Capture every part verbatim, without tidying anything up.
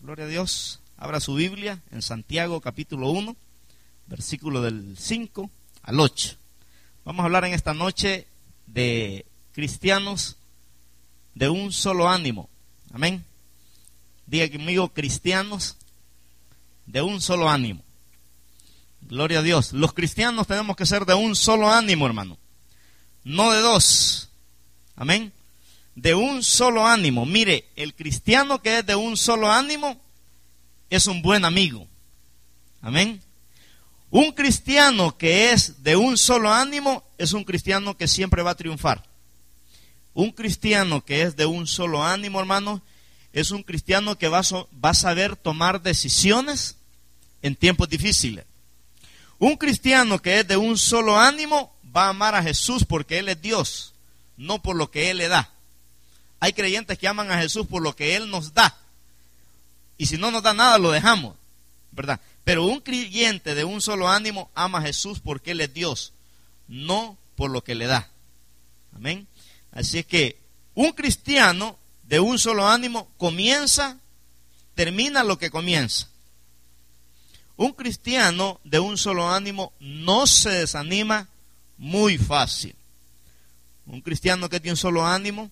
Gloria a Dios. Abra su Biblia en Santiago capítulo uno, versículo del cinco al ocho. Vamos a hablar en esta noche de cristianos de un solo ánimo. Amén. Diga conmigo, cristianos de un solo ánimo. Gloria a Dios. Los cristianos tenemos que ser de un solo ánimo, hermano. No de dos. Amén. De un solo ánimo. Mire, el cristiano que es de un solo ánimo es un buen amigo. Amén. Un cristiano que es de un solo ánimo es un cristiano que siempre va a triunfar. Un cristiano que es de un solo ánimo, hermano, es un cristiano que va a, so, va a saber tomar decisiones en tiempos difíciles. Un cristiano que es de un solo ánimo va a amar a Jesús porque Él es Dios, no por lo que Él le da. Hay creyentes que aman a Jesús por lo que Él nos da. Y si no nos da nada, lo dejamos, ¿verdad? Pero un creyente de un solo ánimo ama a Jesús porque Él es Dios, no por lo que le da. Amén. Así es que un cristiano de un solo ánimo comienza, termina lo que comienza. Un cristiano de un solo ánimo no se desanima muy fácil. Un cristiano que tiene un solo ánimo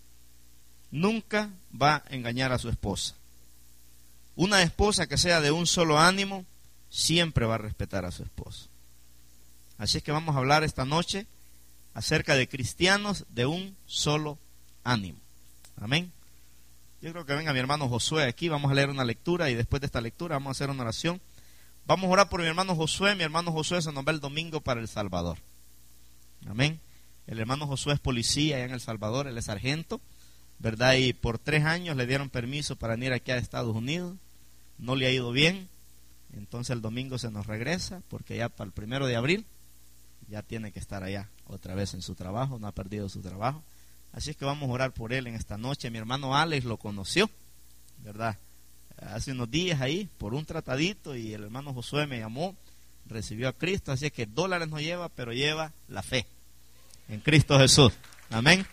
nunca va a engañar a su esposa. Una esposa que sea de un solo ánimo siempre va a respetar a su esposo. Así es que vamos a hablar esta noche acerca de cristianos de un solo ánimo. Amén. Yo creo que venga mi hermano Josué aquí, vamos a leer una lectura y después de esta lectura vamos a hacer una oración. Vamos a orar por mi hermano Josué. Mi hermano Josué se nos va el domingo para El Salvador. Amén. El hermano Josué es policía allá en El Salvador, él es sargento, ¿verdad? Y por tres años le dieron permiso para venir aquí a Estados Unidos. No le ha ido bien. Entonces el domingo se nos regresa porque ya para el primero de abril ya tiene que estar allá otra vez en su trabajo, no ha perdido su trabajo. Así es que vamos a orar por él en esta noche. Mi hermano Alex lo conoció, ¿verdad? Hace unos días ahí por un tratadito y el hermano Josué me llamó, recibió a Cristo. Así es que dólares no lleva, pero lleva la fe en Cristo Jesús. Amén.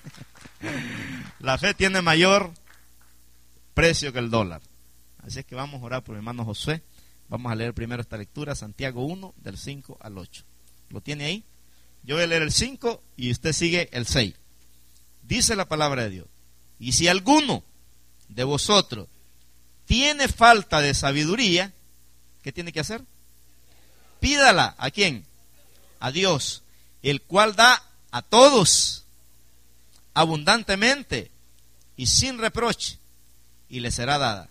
La fe tiene mayor precio que el dólar. Así es que vamos a orar por mi hermano Josué. Vamos a leer primero esta lectura, Santiago uno, del cinco al ocho. ¿Lo tiene ahí? Yo voy a leer el cinco y usted sigue el seis. Dice la palabra de Dios: y si alguno de vosotros tiene falta de sabiduría, ¿qué tiene que hacer? Pídala. ¿A quién? A Dios, el cual da a todos abundantemente y sin reproche, y le será dada.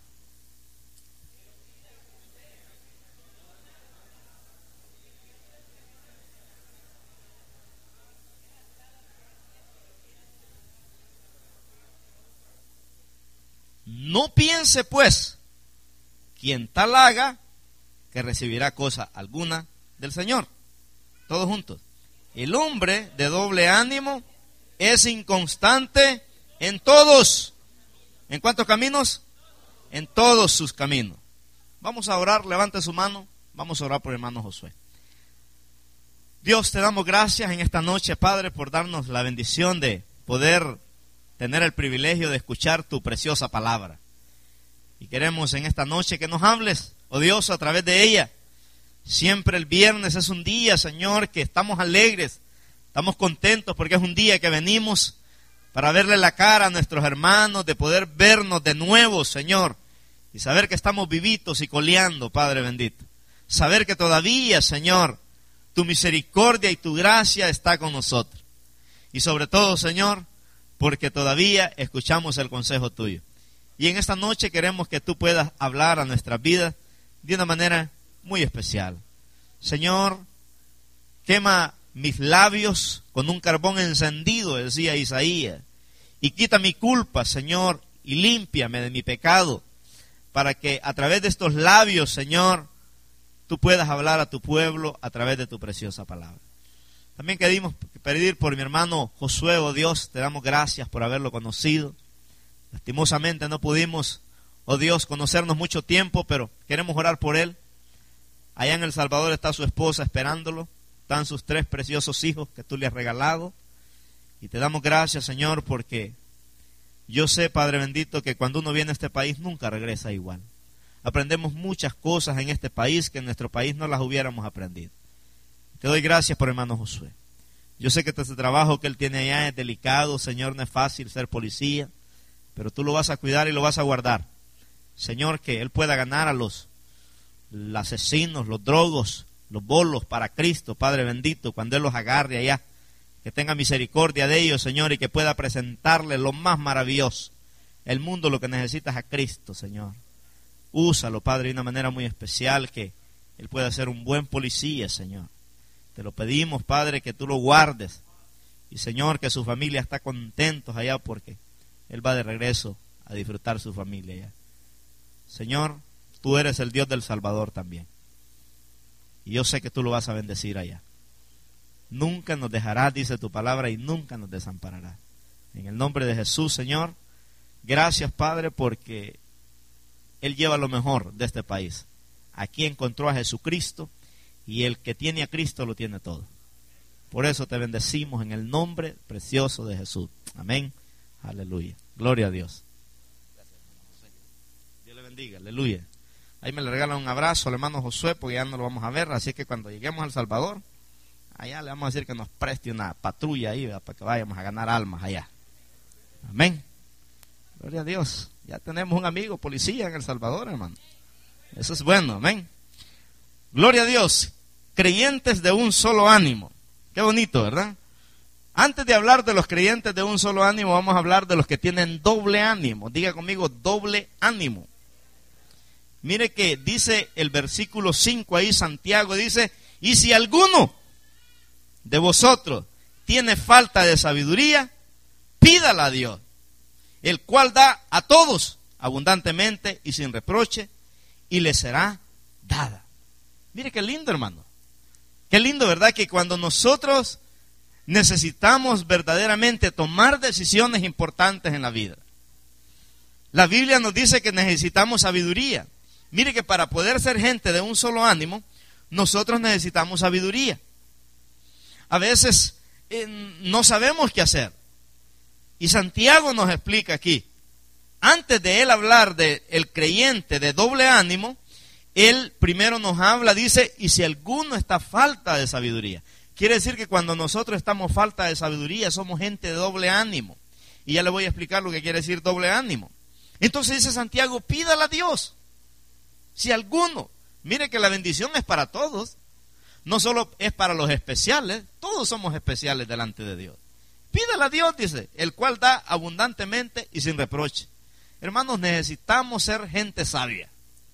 No piense pues quien tal haga que recibirá cosa alguna del Señor. Todos juntos. El hombre de doble ánimo es inconstante en todos. ¿En cuántos caminos? En todos sus caminos. Vamos a orar, levante su mano. Vamos a orar por el hermano Josué. Dios, te damos gracias en esta noche, Padre, por darnos la bendición de poder tener el privilegio de escuchar tu preciosa palabra. Y queremos en esta noche que nos hables, oh Dios, a través de ella. Siempre el viernes es un día, Señor, que estamos alegres, estamos contentos porque es un día que venimos para verle la cara a nuestros hermanos, de poder vernos de nuevo, Señor, y saber que estamos vivitos y coleando, Padre bendito. Saber que todavía, Señor, tu misericordia y tu gracia está con nosotros. Y sobre todo, Señor, porque todavía escuchamos el consejo tuyo. Y en esta noche queremos que tú puedas hablar a nuestras vidas de una manera muy especial. Señor, quema mis labios con un carbón encendido, decía Isaías, y quita mi culpa, Señor, y límpiame de mi pecado, para que a través de estos labios, Señor, tú puedas hablar a tu pueblo a través de tu preciosa palabra. También queremos pedir por mi hermano Josué, oh Dios, te damos gracias por haberlo conocido. Lastimosamente no pudimos, oh Dios, conocernos mucho tiempo, pero queremos orar por él. Allá en El Salvador está su esposa esperándolo, están sus tres preciosos hijos que tú le has regalado. Y te damos gracias, Señor, porque yo sé, Padre bendito, que cuando uno viene a este país nunca regresa igual. aprendemos muchas cosas en este país que en nuestro país no las hubiéramos aprendido. Te doy gracias por hermano Josué. Yo sé que este trabajo que él tiene allá es delicado, Señor, no es fácil ser policía, pero tú lo vas a cuidar y lo vas a guardar. Señor, que él pueda ganar a los, los asesinos, los drogos, los bolos para Cristo, Padre bendito, cuando él los agarre allá, que tenga misericordia de ellos, Señor, y que pueda presentarle lo más maravilloso. El mundo lo que necesita es a Cristo, Señor. Úsalo, Padre, de una manera muy especial, que él pueda ser un buen policía, Señor. Te lo pedimos, Padre, que tú lo guardes. Y, Señor, que su familia está contentos allá porque él va de regreso a disfrutar su familia allá. Señor, tú eres el Dios del Salvador también. Y yo sé que tú lo vas a bendecir allá. Nunca nos dejarás, dice tu palabra, y nunca nos desampararás. En el nombre de Jesús, Señor, gracias, Padre, porque él lleva lo mejor de este país. Aquí encontró a Jesucristo, y el que tiene a Cristo lo tiene todo. Por eso te bendecimos en el nombre precioso de Jesús. Amén. Aleluya. Gloria a Dios. Gracias, hermano José. Dios le bendiga. Aleluya. Ahí me le regalan un abrazo al hermano Josué, porque ya no lo vamos a ver. Así que cuando lleguemos a El Salvador, allá le vamos a decir que nos preste una patrulla ahí, ¿verdad? Para que vayamos a ganar almas allá. Amén. Gloria a Dios. Ya tenemos un amigo policía en El Salvador, hermano. Eso es bueno. Amén. Gloria a Dios. Creyentes de un solo ánimo. Qué bonito, ¿verdad? Antes de hablar de los creyentes de un solo ánimo, vamos a hablar de los que tienen doble ánimo. Diga conmigo, doble ánimo. Mire que dice el versículo cinco ahí, Santiago dice, y si alguno de vosotros tiene falta de sabiduría, pídala a Dios, el cual da a todos abundantemente y sin reproche, y le será dada. Mire qué lindo, hermano. Qué lindo, ¿verdad? Que cuando nosotros necesitamos verdaderamente tomar decisiones importantes en la vida, la Biblia nos dice que necesitamos sabiduría. Mire que para poder ser gente de un solo ánimo, nosotros necesitamos sabiduría. A veces eh, no sabemos qué hacer. Y Santiago nos explica aquí, antes de él hablar del creyente de doble ánimo, él primero nos habla, dice, y si alguno está falta de sabiduría. Quiere decir que cuando nosotros estamos falta de sabiduría, somos gente de doble ánimo. Y ya le voy a explicar lo que quiere decir doble ánimo. Entonces dice Santiago, pídala a Dios. Si alguno, mire que la bendición es para todos. No solo es para los especiales, todos somos especiales delante de Dios. Pídala a Dios, dice, el cual da abundantemente y sin reproche. Hermanos, necesitamos ser gente sabia.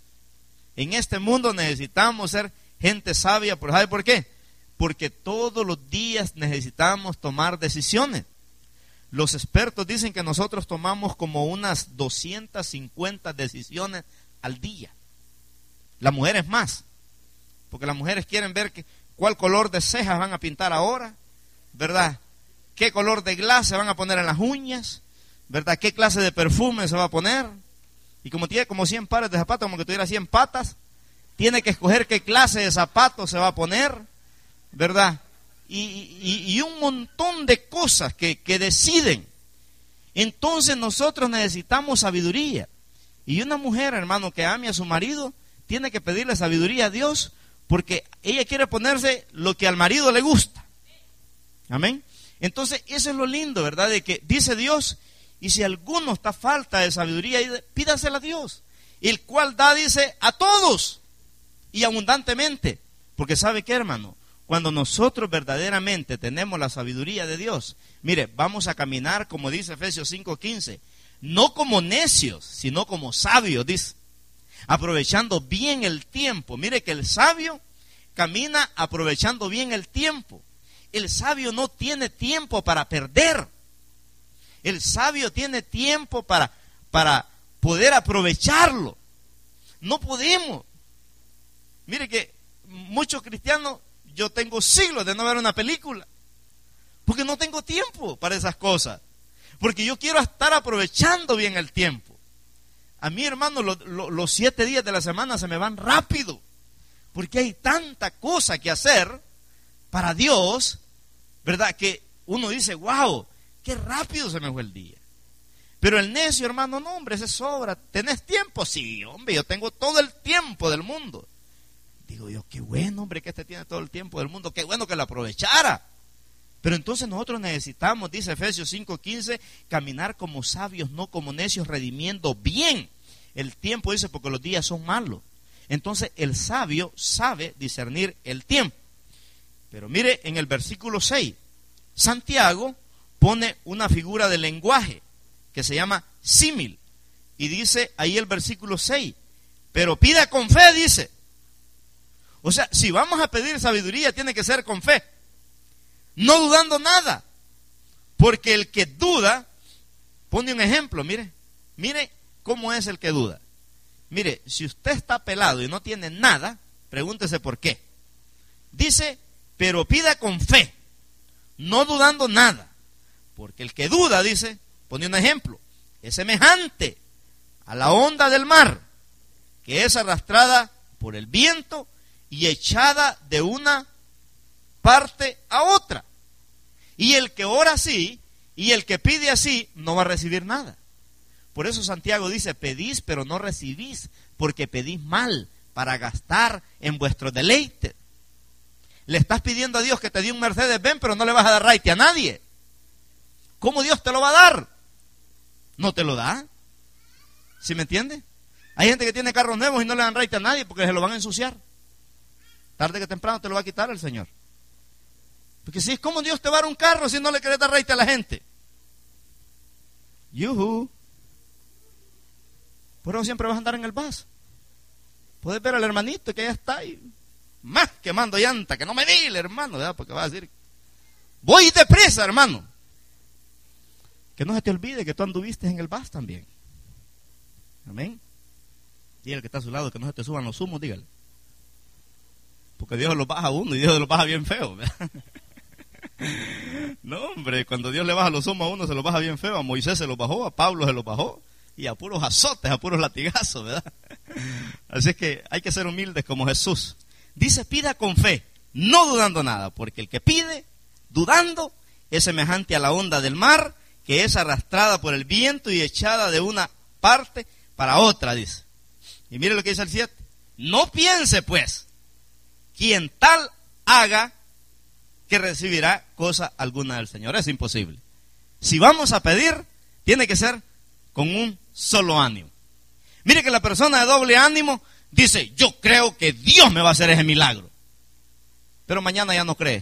En este mundo necesitamos ser gente sabia. ¿Sabe por qué? Porque todos los días necesitamos tomar decisiones. Los expertos dicen que nosotros tomamos como unas doscientas cincuenta decisiones al día. Las mujeres más. Porque las mujeres quieren ver que, cuál color de cejas van a pintar ahora, ¿verdad? ¿Qué color de glass se van a poner en las uñas? ¿Verdad? ¿Qué clase de perfume se va a poner? Y como tiene como cien pares de zapatos, como que tuviera cien patas, tiene que escoger qué clase de zapatos se va a poner, ¿verdad? Y, y, y un montón de cosas que, que deciden. Entonces nosotros necesitamos sabiduría. Y una mujer, hermano, que ame a su marido, tiene que pedirle sabiduría a Dios, porque ella quiere ponerse lo que al marido le gusta. Amén. Entonces eso es lo lindo, ¿verdad? De que dice Dios, y si alguno está falta de sabiduría, pídasela a Dios, el cual da, dice, a todos y abundantemente. Porque ¿sabe qué, hermano? Cuando nosotros verdaderamente tenemos la sabiduría de Dios, mire, vamos a caminar, como dice Efesios cinco quince, no como necios, sino como sabios, dice, aprovechando bien el tiempo. Mire que el sabio camina aprovechando bien el tiempo. El sabio no tiene tiempo para perder. El sabio tiene tiempo para, para poder aprovecharlo. No podemos. Mire que muchos cristianos, yo tengo siglos de no ver una película, porque no tengo tiempo para esas cosas, porque yo quiero estar aprovechando bien el tiempo. A mí, hermano, lo, lo, los siete días de la semana se me van rápido, porque hay tanta cosa que hacer para Dios, ¿verdad? Que uno dice, wow, qué rápido se me fue el día. Pero el necio, hermano, no, hombre, se sobra. ¿Tenés tiempo? Sí, hombre, yo tengo todo el tiempo del mundo. Digo yo, qué bueno, hombre, que este tiene todo el tiempo del mundo. Qué bueno que lo aprovechara. Pero entonces nosotros necesitamos, dice Efesios cinco quince, caminar como sabios, no como necios, redimiendo bien el tiempo, dice, porque los días son malos. Entonces el sabio sabe discernir el tiempo. Pero mire, en el versículo seis, Santiago pone una figura de lenguaje que se llama símil. Y dice ahí el versículo seis, pero pida con fe, dice. O sea, si vamos a pedir sabiduría, tiene que ser con fe, no dudando nada. Porque el que duda, pone un ejemplo, mire, mire cómo es el que duda. Mire, si usted está pelado y no tiene nada, pregúntese por qué. Dice, pero pida con fe, no dudando nada. Porque el que duda, dice, pone un ejemplo, es semejante a la onda del mar, que es arrastrada por el viento y echada de una parte a otra. Y el que ora así, y el que pide así, no va a recibir nada. Por eso Santiago dice, pedís pero no recibís, porque pedís mal, para gastar en vuestro deleite. Le estás pidiendo a Dios que te dé un Mercedes-Benz, pero no le vas a dar raite a nadie. ¿Cómo Dios te lo va a dar? No te lo da. ¿Sí me entiende? Hay gente que tiene carros nuevos y no le dan raite a nadie porque se lo van a ensuciar. Tarde que temprano te lo va a quitar el Señor. Porque si es como Dios te va a dar un carro si no le querés dar raite a la gente. Yuhu. Por eso siempre vas a andar en el bus. Puedes ver al hermanito que ya está ahí, más quemando llanta, que no me dile, hermano, ¿verdad? Porque va a decir, voy deprisa, hermano. Que no se te olvide que tú anduviste en el bus también. Amén. Dígale que está a su lado, que no se te suban los humos, dígale. Porque Dios los baja a uno y Dios los baja bien feo, ¿verdad? No, hombre, cuando Dios le baja los humos a uno, se los baja bien feo. A Moisés se los bajó, a Pablo se los bajó. Y a puros azotes, a puros latigazos, ¿verdad? Así es que hay que ser humildes como Jesús. Dice, pida con fe, no dudando nada, porque el que pide, dudando, es semejante a la onda del mar, que es arrastrada por el viento y echada de una parte para otra, dice. Y mire lo que dice el siete. No piense, pues, quien tal haga, que recibirá cosa alguna del Señor. Es imposible. Si vamos a pedir, tiene que ser con un solo ánimo. Mire que la persona de doble ánimo dice, yo creo que Dios me va a hacer ese milagro. Pero mañana ya no cree.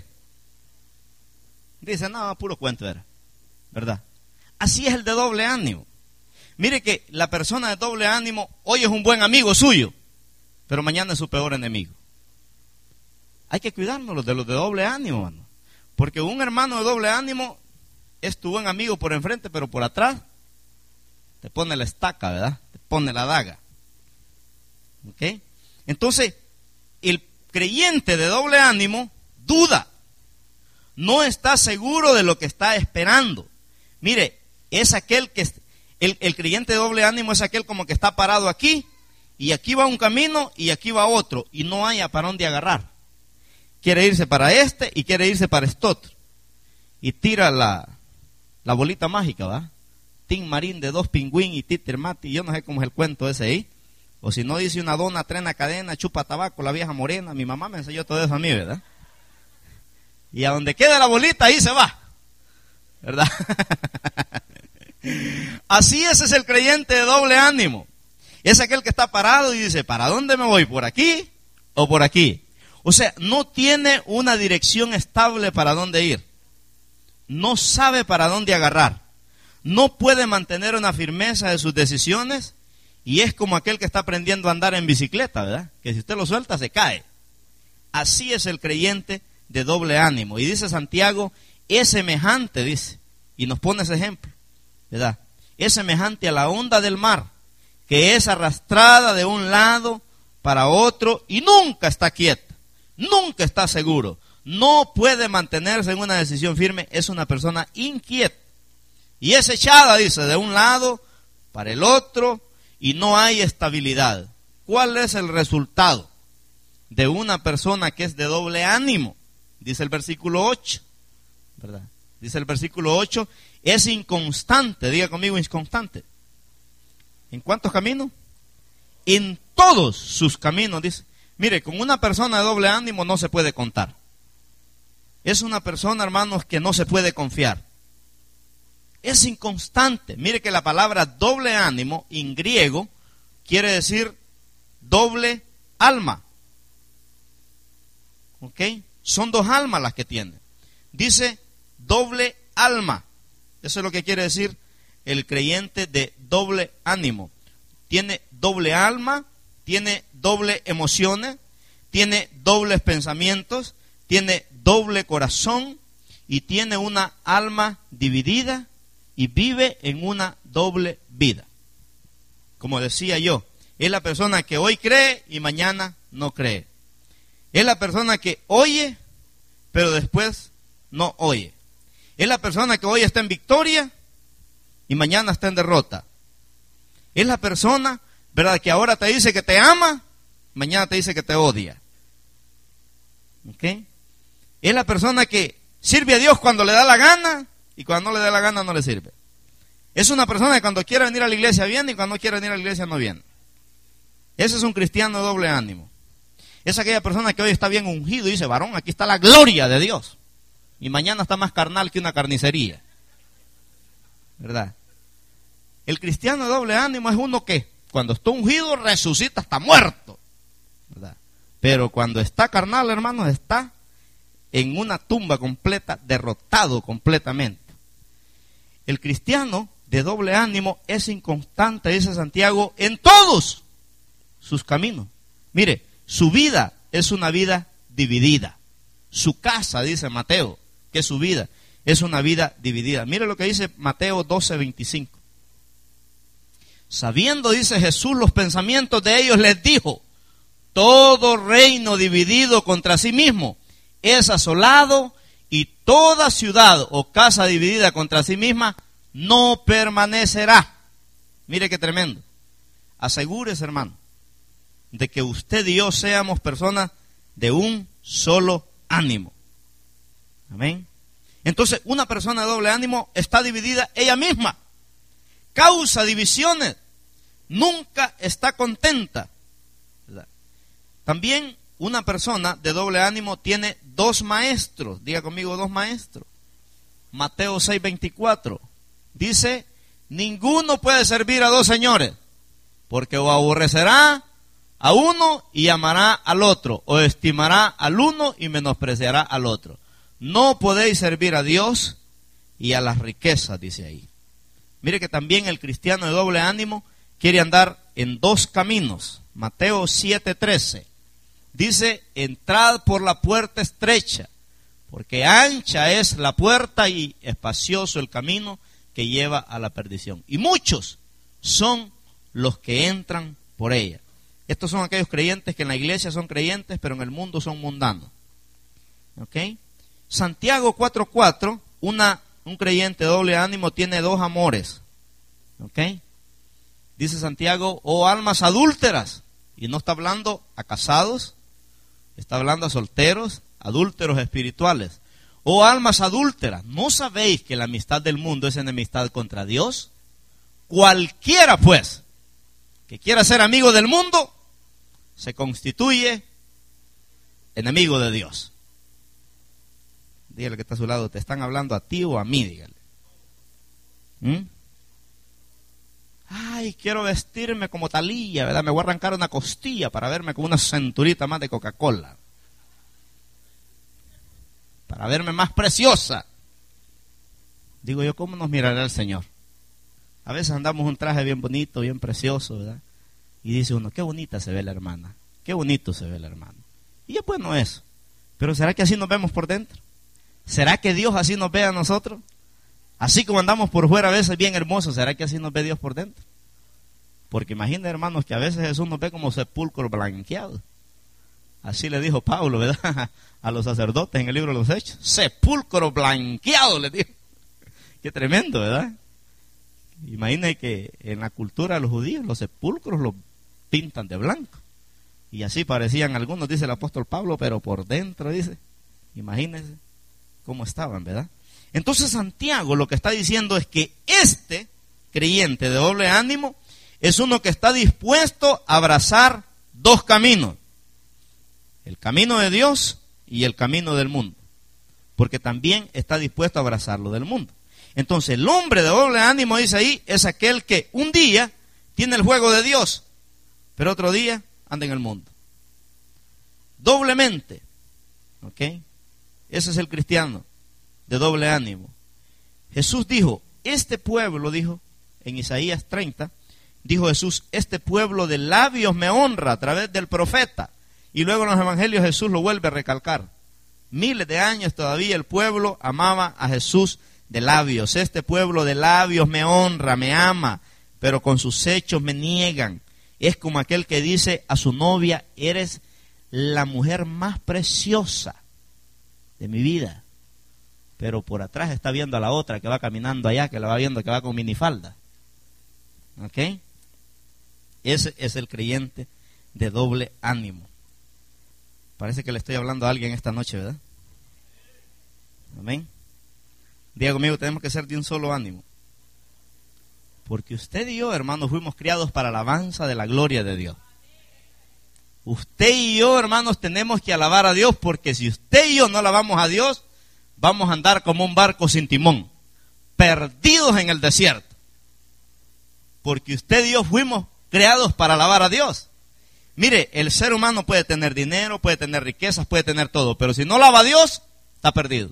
Dice, no, puro cuento era. ¿Verdad? Así es el de doble ánimo. Mire que la persona de doble ánimo hoy es un buen amigo suyo, pero mañana es su peor enemigo. Hay que cuidarnos de los de doble ánimo, hermano. Porque un hermano de doble ánimo es tu buen amigo por enfrente, pero por atrás te pone la estaca, ¿verdad? Te pone la daga. ¿Ok? Entonces, el creyente de doble ánimo duda. No está seguro de lo que está esperando. Mire, es aquel que... El, el creyente de doble ánimo es aquel como que está parado aquí, y aquí va un camino, y aquí va otro, y no haya para dónde agarrar. Quiere irse para este, y quiere irse para este otro. Y tira la, la bolita mágica, ¿va? Tim Marín de dos pingüín y títer mati, yo no sé cómo es el cuento ese ahí. O si no, dice una dona, trena cadena, chupa tabaco, la vieja morena. Mi mamá me enseñó todo eso a mí, ¿verdad? Y a donde quede la bolita, ahí se va, ¿verdad? Así ese es el creyente de doble ánimo. Es aquel que está parado y dice, ¿para dónde me voy? ¿Por aquí o por aquí? O sea, no tiene una dirección estable para dónde ir. No sabe para dónde agarrar. No puede mantener una firmeza de sus decisiones y es como aquel que está aprendiendo a andar en bicicleta, ¿verdad? Que si usted lo suelta se cae. Así es el creyente de doble ánimo. Y dice Santiago, es semejante, dice, y nos pone ese ejemplo, ¿verdad? Es semejante a la onda del mar, que es arrastrada de un lado para otro y nunca está quieta, nunca está seguro, no puede mantenerse en una decisión firme, es una persona inquieta. Y es echada, dice, de un lado para el otro y no hay estabilidad. ¿Cuál es el resultado de una persona que es de doble ánimo? Dice el versículo ocho, ¿verdad? dice el versículo ocho, es inconstante, diga conmigo, inconstante. ¿En cuántos caminos? En todos sus caminos, dice. Mire, con una persona de doble ánimo no se puede contar. Es una persona, hermanos, que no se puede confiar. Es inconstante. Mire que la palabra doble ánimo en griego quiere decir doble alma. ¿Ok? Son dos almas las que tiene. Dice doble alma. Eso es lo que quiere decir el creyente de doble ánimo. Tiene doble alma, tiene doble emociones, tiene dobles pensamientos, tiene doble corazón y tiene una alma dividida y vive en una doble vida. Como decía yo, es la persona que hoy cree y mañana no cree. Es la persona que oye, pero después no oye. Es la persona que hoy está en victoria y mañana está en derrota. Es la persona, ¿verdad?, que ahora te dice que te ama, mañana te dice que te odia. ¿Ok? Es la persona que sirve a Dios cuando le da la gana y cuando no le da la gana no le sirve. Es una persona que cuando quiere venir a la iglesia viene y cuando no quiere venir a la iglesia no viene. Ese es un cristiano de doble ánimo. Es aquella persona que hoy está bien ungido y dice, varón, aquí está la gloria de Dios. Y mañana está más carnal que una carnicería. ¿Verdad? El cristiano de doble ánimo es uno que cuando está ungido resucita hasta muerto. ¿Verdad? Pero cuando está carnal, hermanos, está en una tumba completa, derrotado completamente. El cristiano de doble ánimo es inconstante, dice Santiago, en todos sus caminos. Mire, su vida es una vida dividida. Su casa, dice Mateo, que su vida es una vida dividida. Mire lo que dice Mateo doce, veinticinco. Sabiendo, dice Jesús, los pensamientos de ellos, les dijo, todo reino dividido contra sí mismo es asolado, y toda ciudad o casa dividida contra sí misma no permanecerá. Mire qué tremendo. Asegúrese, hermano, de que usted y yo seamos personas de un solo ánimo. Amén. Entonces, una persona de doble ánimo está dividida ella misma. Causa divisiones. Nunca está contenta. ¿Verdad? También una persona de doble ánimo tiene dos maestros. Diga conmigo, dos maestros. Mateo seis, veinticuatro. Dice, ninguno puede servir a dos señores, porque o aborrecerá a uno y amará al otro, o estimará al uno y menospreciará al otro. No podéis servir a Dios y a las riquezas, dice ahí. Mire que también el cristiano de doble ánimo quiere andar en dos caminos. Mateo siete, trece. Dice, entrad por la puerta estrecha, porque ancha es la puerta y espacioso el camino que lleva a la perdición. Y muchos son los que entran por ella. Estos son aquellos creyentes que en la iglesia son creyentes, pero en el mundo son mundanos. ¿Ok? Santiago cuatro, cuatro, una, un creyente de doble ánimo tiene dos amores. ¿Ok? Dice Santiago, oh almas adúlteras, y no está hablando a casados, está hablando a solteros, adúlteros espirituales. Oh almas adúlteras, ¿no sabéis que la amistad del mundo es enemistad contra Dios? Cualquiera, pues, que quiera ser amigo del mundo, se constituye enemigo de Dios. Dígale que está a su lado, ¿te están hablando a ti o a mí? Dígale. ¿Mm? Ay, quiero vestirme como Talía, ¿verdad? Me voy a arrancar una costilla para verme con una cinturita más de Coca-Cola. Para verme más preciosa. Digo yo, ¿cómo nos mirará el Señor? A veces andamos un traje bien bonito, bien precioso, ¿verdad? Y dice uno, qué bonita se ve la hermana, qué bonito se ve el hermano. Y es bueno eso. Pero ¿será que así nos vemos por dentro? ¿Será que Dios así nos ve a nosotros? Así como andamos por fuera a veces bien hermosos, ¿será que así nos ve Dios por dentro? Porque imaginen, hermanos, que a veces Jesús nos ve como sepulcro blanqueado. Así le dijo Pablo, ¿verdad? A los sacerdotes en el libro de los Hechos. Sepulcro blanqueado, le dijo. Qué tremendo, ¿verdad? Imaginen que en la cultura de los judíos los sepulcros los pintan de blanco. Y así parecían algunos, dice el apóstol Pablo, pero por dentro, dice, imagínense cómo estaban, ¿verdad? Entonces Santiago lo que está diciendo es que este creyente de doble ánimo es uno que está dispuesto a abrazar dos caminos. El camino de Dios y el camino del mundo. Porque también está dispuesto a abrazar lo del mundo. Entonces el hombre de doble ánimo, dice ahí, es aquel que un día tiene el juego de Dios, pero otro día anda en el mundo. Doblemente. ¿Ok? Ese es el cristiano de doble ánimo. Jesús dijo, este pueblo, dijo en Isaías treinta, dijo Jesús, este pueblo de labios me honra a través del profeta. Y luego en los evangelios Jesús lo vuelve a recalcar. Miles de años todavía el pueblo amaba a Jesús de labios. Este pueblo de labios me honra, me ama, pero con sus hechos me niegan. Es como aquel que dice a su novia, eres la mujer más preciosa de mi vida. Pero por atrás está viendo a la otra que va caminando allá, que la va viendo que va con minifalda. ¿Ok? Ese es el creyente de doble ánimo. Parece que le estoy hablando a alguien esta noche, ¿verdad? Amén. Diga conmigo, tenemos que ser de un solo ánimo. Porque usted y yo, hermanos, fuimos criados para la alabanza de la gloria de Dios. Usted y yo, hermanos, tenemos que alabar a Dios, porque si usted y yo no alabamos a Dios, vamos a andar como un barco sin timón, perdidos en el desierto. Porque usted y yo fuimos creados para alabar a Dios. Mire, el ser humano puede tener dinero, puede tener riquezas, puede tener todo, pero si no alaba a Dios, está perdido.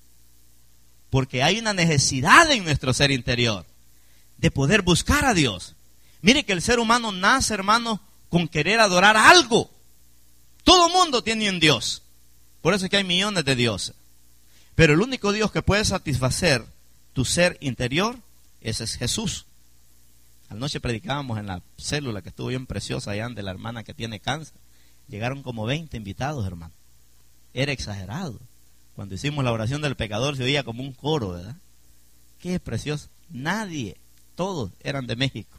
Porque hay una necesidad en nuestro ser interior de poder buscar a Dios. Mire que el ser humano nace, hermano, con querer adorar algo. Todo mundo tiene un Dios. Por eso es que hay millones de dioses. Pero el único Dios que puede satisfacer tu ser interior, ese es Jesús. Anoche predicábamos en la célula que estuvo bien preciosa allá de la hermana que tiene cáncer. Llegaron como veinte invitados, hermano. Era exagerado. Cuando hicimos la oración del pecador se oía como un coro, ¿verdad? Qué precioso. Nadie, todos eran de México.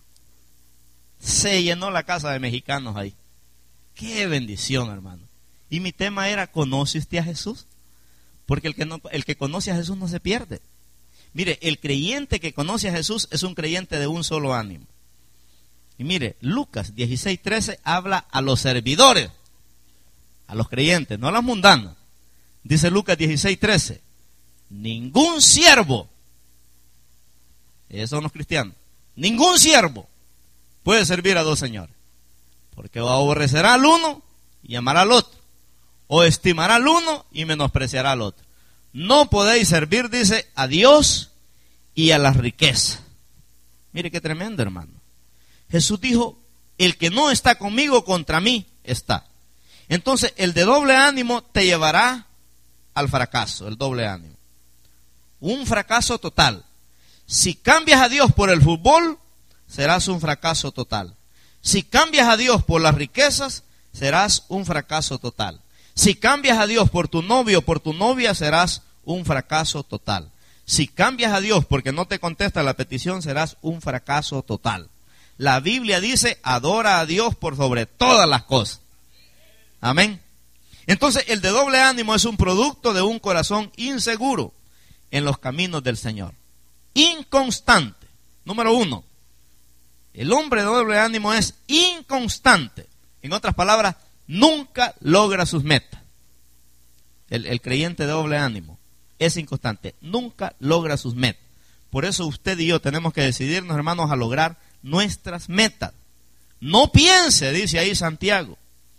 Se llenó la casa de mexicanos ahí. Qué bendición, hermano. Y mi tema era, ¿conoce usted a Jesús? Porque el que, no, el que conoce a Jesús no se pierde. Mire, el creyente que conoce a Jesús es un creyente de un solo ánimo. Y mire, Lucas dieciséis trece habla a los servidores, a los creyentes, no a los mundanos. Dice Lucas dieciséis trece, ningún siervo, esos son los cristianos, ningún siervo puede servir a dos señores, porque o aborrecerá al uno y amará al otro, o estimará al uno y menospreciará al otro. No podéis servir, dice, a Dios y a las riquezas. Mire qué tremendo, hermano. Jesús dijo, el que no está conmigo, contra mí está. Entonces, el de doble ánimo te llevará al fracaso, el doble ánimo. Un fracaso total. Si cambias a Dios por el fútbol, serás un fracaso total. Si cambias a Dios por las riquezas, serás un fracaso total. Si cambias a Dios por tu novio o por tu novia, serás un fracaso total. Si cambias a Dios porque no te contesta la petición, serás un fracaso total. La Biblia dice, adora a Dios por sobre todas las cosas. Amén. Entonces, el de doble ánimo es un producto de un corazón inseguro en los caminos del Señor. Inconstante. Número uno, el hombre de doble ánimo es inconstante. En otras palabras, nunca logra sus metas. El, el creyente de doble ánimo es inconstante, nunca logra sus metas. Por eso usted y yo tenemos que decidirnos, hermanos, a lograr nuestras metas. No piense, dice ahí Santiago,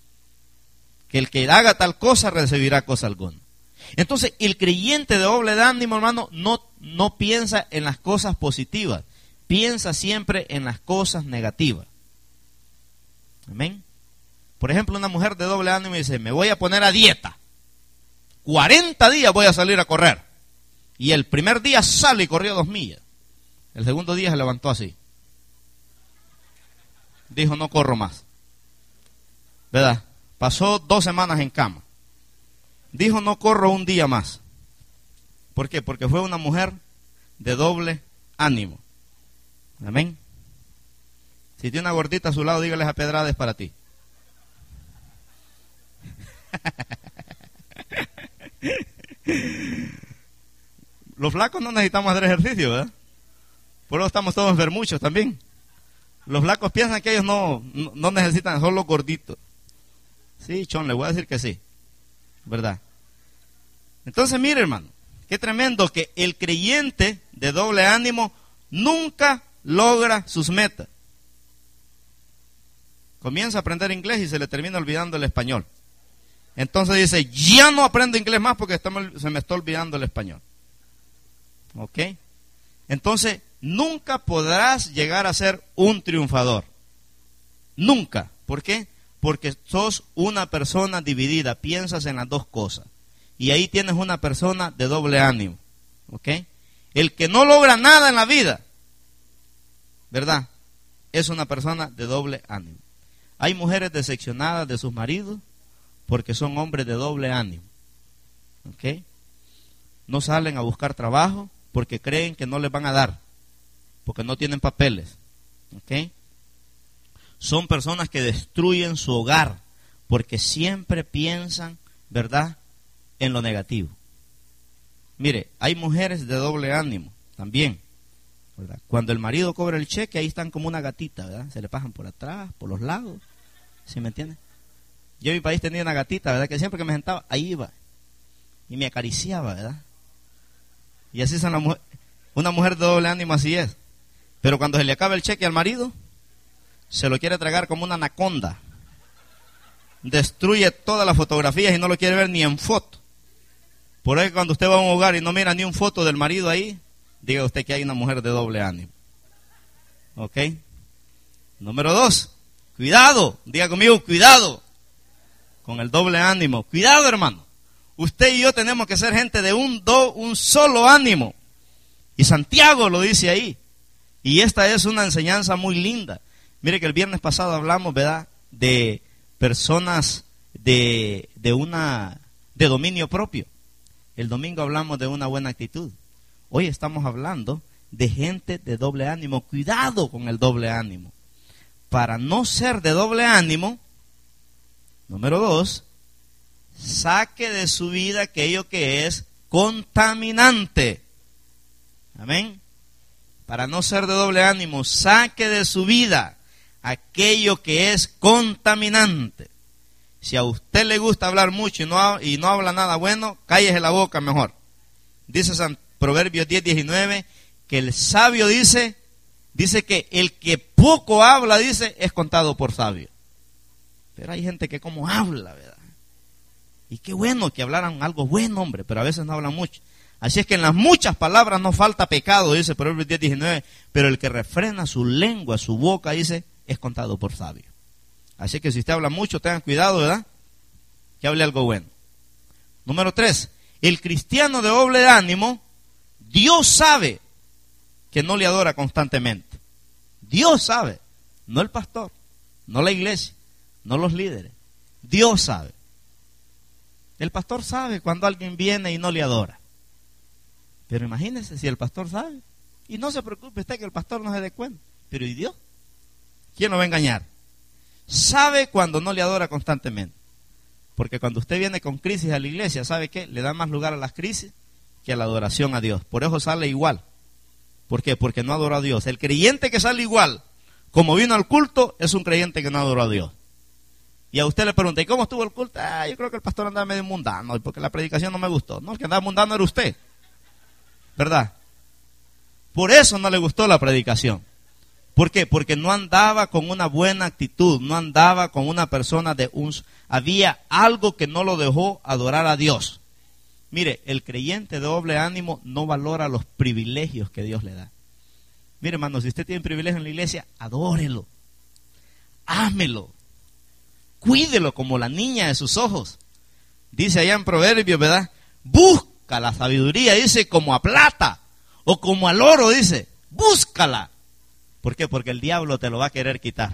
que el que haga tal cosa recibirá cosa alguna. Entonces, el creyente de doble ánimo, hermano, no, no piensa en las cosas positivas, piensa siempre en las cosas negativas. Amén. Por ejemplo, una mujer de doble ánimo dice, me voy a poner a dieta. cuarenta días voy a salir a correr. Y el primer día sale y corrió dos millas. El segundo día se levantó así. Dijo, no corro más. ¿Verdad? Pasó dos semanas en cama. Dijo, no corro un día más. ¿Por qué? Porque fue una mujer de doble ánimo. Amén. Si tiene una gordita a su lado, dígales a pedradas para ti. los flacos no necesitamos hacer ejercicio, ¿verdad? Por eso estamos todos enfermuchos también. Los flacos piensan que ellos no, no, no necesitan, son los gorditos. Sí, Chon, le voy a decir que sí, ¿verdad? Entonces, mire, hermano, qué tremendo que el creyente de doble ánimo nunca logra sus metas. Comienza a aprender inglés y se le termina olvidando el español. Entonces dice, ya no aprendo inglés más porque está, se me está olvidando el español. ¿Ok? Entonces, nunca podrás llegar a ser un triunfador. Nunca. ¿Por qué? Porque sos una persona dividida, piensas en las dos cosas. Y ahí tienes una persona de doble ánimo. ¿Ok? El que no logra nada en la vida, ¿verdad? Es una persona de doble ánimo. Hay mujeres decepcionadas de sus maridos porque son hombres de doble ánimo. ¿Ok? No salen a buscar trabajo porque creen que no les van a dar, porque no tienen papeles. ¿Ok? Son personas que destruyen su hogar porque siempre piensan, ¿verdad?, en lo negativo. Mire, hay mujeres de doble ánimo también, ¿verdad? Cuando el marido cobra el cheque, ahí están como una gatita, ¿verdad? Se le pasan por atrás, por los lados, ¿sí me entiende? Yo en mi país tenía una gatita, ¿verdad? Que siempre que me sentaba, ahí iba y me acariciaba, ¿verdad? Y así son la mujer, una mujer de doble ánimo, así es. Pero cuando se le acaba el cheque al marido, se lo quiere tragar como una anaconda. Destruye todas las fotografías y no lo quiere ver ni en foto. Por ahí cuando usted va a un hogar y no mira ni un foto del marido ahí, diga usted que hay una mujer de doble ánimo. ¿Ok? Número dos, cuidado, diga conmigo, cuidado con el doble ánimo. Cuidado, hermano. Usted y yo tenemos que ser gente de un, do, un solo ánimo. Y Santiago lo dice ahí. Y esta es una enseñanza muy linda. Mire que el viernes pasado hablamos, ¿verdad?, de personas de, de, una, de dominio propio. El domingo hablamos de una buena actitud. Hoy estamos hablando de gente de doble ánimo. Cuidado con el doble ánimo. Para no ser de doble ánimo, número dos, saque de su vida aquello que es contaminante. Amén. Para no ser de doble ánimo, saque de su vida aquello que es contaminante. Si a usted le gusta hablar mucho y no, y no habla nada bueno, cállese la boca mejor. Dice San Proverbios diez, diecinueve, que el sabio dice, dice que el que poco habla, dice, es contado por sabio. Pero hay gente que como habla, ¿verdad? Y qué bueno que hablaran algo bueno, hombre, pero a veces no hablan mucho. Así es que en las muchas palabras no falta pecado, dice Proverbios diez, diecinueve, pero el que refrena su lengua, su boca, dice, es contado por sabio. Así que si usted habla mucho, tengan cuidado, ¿verdad?, que hable algo bueno. Número tres, el cristiano de doble ánimo, Dios sabe que no le adora constantemente. Dios sabe, no el pastor, no la iglesia, no los líderes. Dios sabe. El pastor sabe cuando alguien viene y no le adora. Pero imagínese si el pastor sabe. Y no se preocupe usted que el pastor no se dé cuenta. Pero ¿y Dios? ¿Quién lo va a engañar? Sabe cuando no le adora constantemente. Porque cuando usted viene con crisis a la iglesia, ¿sabe qué? Le da más lugar a las crisis que a la adoración a Dios. Por eso sale igual. ¿Por qué? Porque no adora a Dios. El creyente que sale igual, como vino al culto, es un creyente que no adora a Dios. Y a usted le pregunta, ¿y cómo estuvo el culto? Ah, yo creo que el pastor andaba medio mundano, porque la predicación no me gustó. No, el que andaba mundano era usted, ¿verdad? Por eso no le gustó la predicación. ¿Por qué? Porque no andaba con una buena actitud, no andaba con una persona de un... Había algo que no lo dejó adorar a Dios. Mire, el creyente de doble ánimo no valora los privilegios que Dios le da. Mire, hermano, si usted tiene privilegio en la iglesia, adórelo, ámelo, cuídelo como la niña de sus ojos. Dice allá en Proverbios, ¿verdad? Busca la sabiduría, dice, como a plata o como al oro, dice, búscala. ¿Por qué? Porque el diablo te lo va a querer quitar.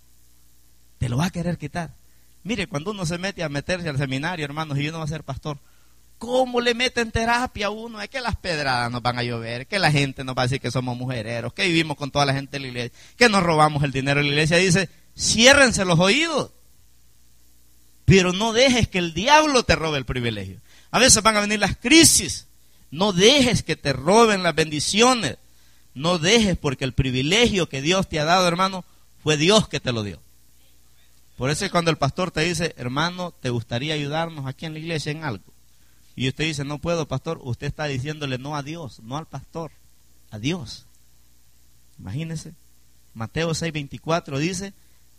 Te lo va a querer quitar. Mire, cuando uno se mete a meterse al seminario, hermanos, y uno va a ser pastor, ¿cómo le meten terapia a uno? Es que las pedradas nos van a llover, que la gente nos va a decir que somos mujereros, que vivimos con toda la gente de la iglesia, que nos robamos el dinero de la iglesia. Dice, ciérrense los oídos, pero no dejes que el diablo te robe el privilegio. A veces van a venir las crisis No dejes que te roben las bendiciones. No dejes, porque el privilegio que Dios te ha dado, hermano, fue Dios que te lo dio. Por eso es cuando el pastor te dice, hermano, ¿te gustaría ayudarnos aquí en la iglesia en algo? Y usted dice, no puedo, pastor. Usted está diciéndole no a Dios, no al pastor, a Dios. Imagínese, Mateo seis veinticuatro dice,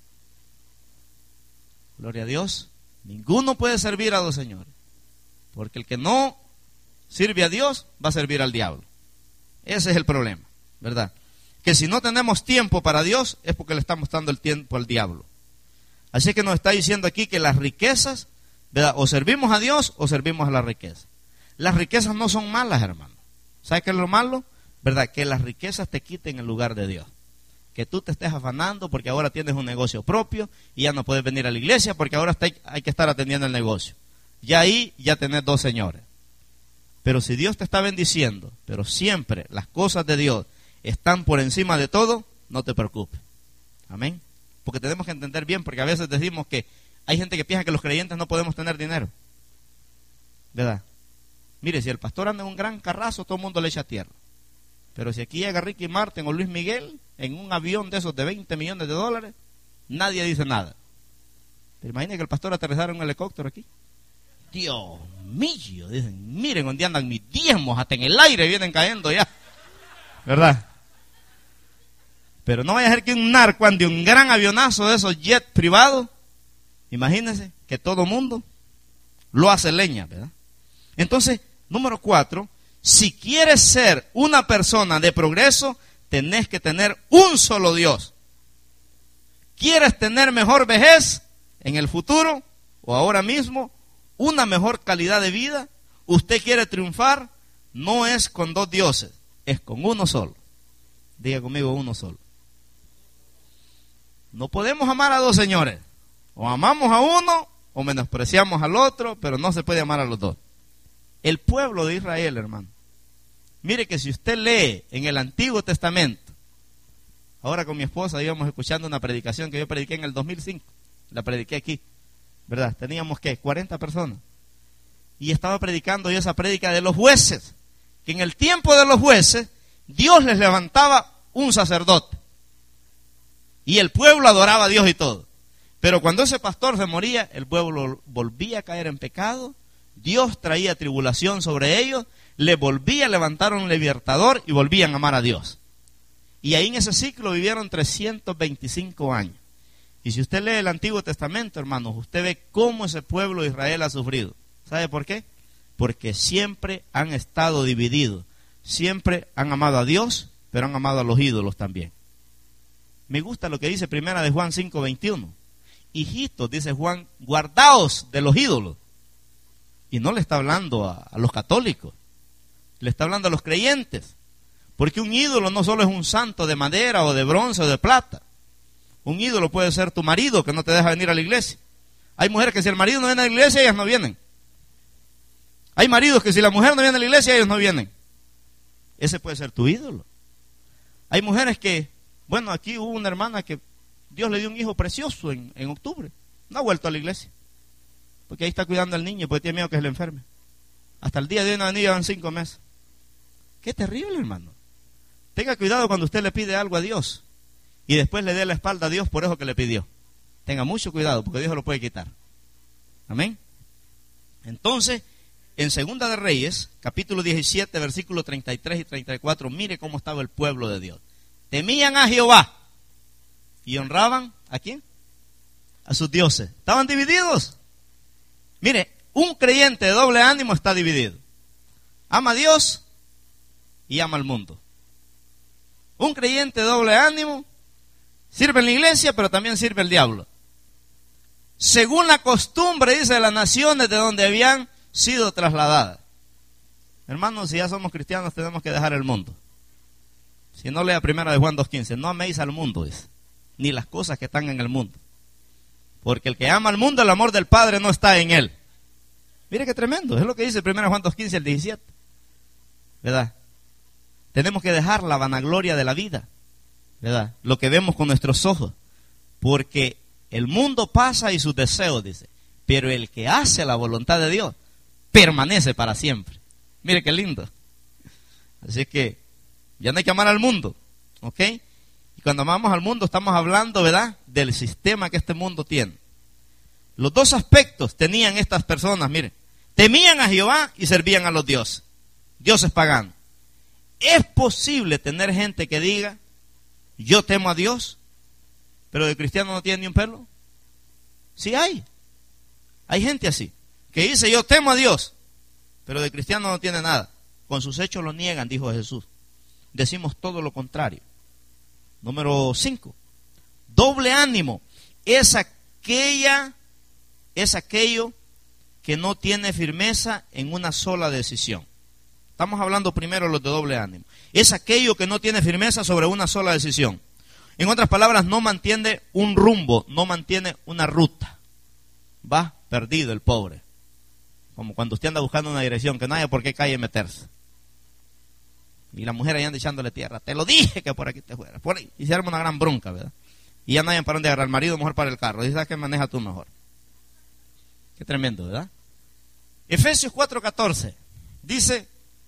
gloria a Dios, ninguno puede servir a dos señores, porque el que no sirve a Dios va a servir al diablo. Ese es el problema, ¿verdad? Que si no tenemos tiempo para Dios es porque le estamos dando el tiempo al diablo. Así que nos está diciendo aquí que las riquezas, ¿verdad?, o servimos a Dios o servimos a la riqueza. Las riquezas no son malas, hermano. ¿Sabes qué es lo malo? ¿Verdad? Que las riquezas te quiten el lugar de Dios. Que tú te estés afanando porque ahora tienes un negocio propio y ya no puedes venir a la iglesia porque ahora está, hay que estar atendiendo el negocio. Ya ahí ya tenés dos señores. Pero si Dios te está bendiciendo, pero siempre las cosas de Dios están por encima de todo, no te preocupes. Amén. Porque tenemos que entender bien, porque a veces decimos que hay gente que piensa que los creyentes no podemos tener dinero. ¿Verdad? Mire, si el pastor anda en un gran carrazo, todo el mundo le echa tierra. Pero si aquí llega Ricky Martin o Luis Miguel en un avión de esos de veinte millones de dólares, nadie dice nada. Pero imagina que el pastor aterrizara en un helicóptero aquí. Dios mío, dicen, miren donde andan mis diezmos, hasta en el aire vienen cayendo ya. ¿Verdad? Pero no vaya a ser que un narco ande un gran avionazo de esos jets privados. Imagínense que todo mundo lo hace leña, ¿verdad? Entonces, número cuatro, si quieres ser una persona de progreso, tenés que tener un solo Dios. ¿Quieres tener mejor vejez en el futuro o ahora mismo? Una mejor calidad de vida. ¿Usted quiere triunfar? No es con dos dioses, es con uno solo. Diga conmigo, uno solo. No podemos amar a dos señores. O amamos a uno o menospreciamos al otro, pero no se puede amar a los dos. El pueblo de Israel, hermano. Mire que si usted lee en el Antiguo Testamento, ahora con mi esposa íbamos escuchando una predicación que yo prediqué en el dos mil cinco, la prediqué aquí, ¿verdad? Teníamos, ¿qué? cuarenta personas. Y estaba predicando yo esa prédica de los jueces, que en el tiempo de los jueces, Dios les levantaba un sacerdote. Y el pueblo adoraba a Dios y todo. Pero cuando ese pastor se moría, el pueblo volvía a caer en pecado, Dios traía tribulación sobre ellos, le volvía a levantar un libertador y volvían a amar a Dios. Y ahí en ese ciclo vivieron trescientos veinticinco años. Y si usted lee el Antiguo Testamento, hermanos, usted ve cómo ese pueblo de Israel ha sufrido. ¿Sabe por qué? Porque siempre han estado divididos. Siempre han amado a Dios, pero han amado a los ídolos también. Me gusta lo que dice primera de Juan cinco veintiuno. Hijitos, dice Juan, guardaos de los ídolos. Y no le está hablando a, a los católicos, le está hablando a los creyentes. Porque un ídolo no solo es un santo de madera o de bronce o de plata. Un ídolo puede ser tu marido que no te deja venir a la iglesia. Hay mujeres que si el marido no viene a la iglesia, ellas no vienen. Hay maridos que si la mujer no viene a la iglesia, ellos no vienen. Ese puede ser tu ídolo. Hay mujeres que, bueno, aquí hubo una hermana que Dios le dio un hijo precioso en, en octubre. No ha vuelto a la iglesia. Porque ahí está cuidando al niño, porque tiene miedo que se le enferme. Hasta el día de hoy no llevan cinco meses. Qué terrible, hermano. Tenga cuidado cuando usted le pide algo a Dios y después le dé la espalda a Dios por eso que le pidió. Tenga mucho cuidado porque Dios lo puede quitar. Amén. Entonces, en Segunda de Reyes, capítulo diecisiete, versículos treinta y tres y treinta y cuatro, mire cómo estaba el pueblo de Dios. Temían a Jehová y honraban ¿a quién? A sus dioses. Estaban divididos. Mire, un creyente de doble ánimo está dividido. Ama a Dios y ama al mundo. Un creyente de doble ánimo sirve en la iglesia, pero también sirve al diablo. Según la costumbre, dice, de las naciones de donde habían sido trasladadas. Hermanos, si ya somos cristianos, tenemos que dejar el mundo. Si no, lea primera de Juan dos quince. No améis al mundo, dice, ni las cosas que están en el mundo. Porque el que ama al mundo, el amor del Padre no está en él. Mire qué tremendo, es lo que dice primera de Juan dos quince al diecisiete. ¿Verdad? Tenemos que dejar la vanagloria de la vida, ¿verdad? Lo que vemos con nuestros ojos. Porque el mundo pasa y sus deseos, dice. Pero el que hace la voluntad de Dios permanece para siempre. Mire qué lindo. Así que ya no hay que amar al mundo, ¿ok? Y cuando amamos al mundo estamos hablando, ¿verdad?, del sistema que este mundo tiene. Los dos aspectos tenían estas personas, miren. Temían a Jehová y servían a los dioses. Dioses paganos. ¿Es posible tener gente que diga, yo temo a Dios, pero de cristiano no tiene ni un pelo? Sí hay. Hay gente así, que dice, yo temo a Dios, pero de cristiano no tiene nada. Con sus hechos lo niegan, dijo Jesús. Decimos todo lo contrario. Número cinco. Doble ánimo. Es aquella, es aquello que no tiene firmeza en una sola decisión. Estamos hablando primero de los de doble ánimo. Es aquello que no tiene firmeza sobre una sola decisión. En otras palabras, no mantiene un rumbo, no mantiene una ruta. Va perdido el pobre. Como cuando usted anda buscando una dirección, que no haya por qué calle meterse. Y la mujer ahí anda echándole tierra. Te lo dije que por aquí te fueras. Por ahí. Y se arma una gran bronca, ¿verdad? Y ya no hay para dónde agarrar. El marido mejor para el carro. Dice, ¿sabes qué? Maneja tú mejor. Qué tremendo, ¿verdad? Efesios cuatro catorce dice,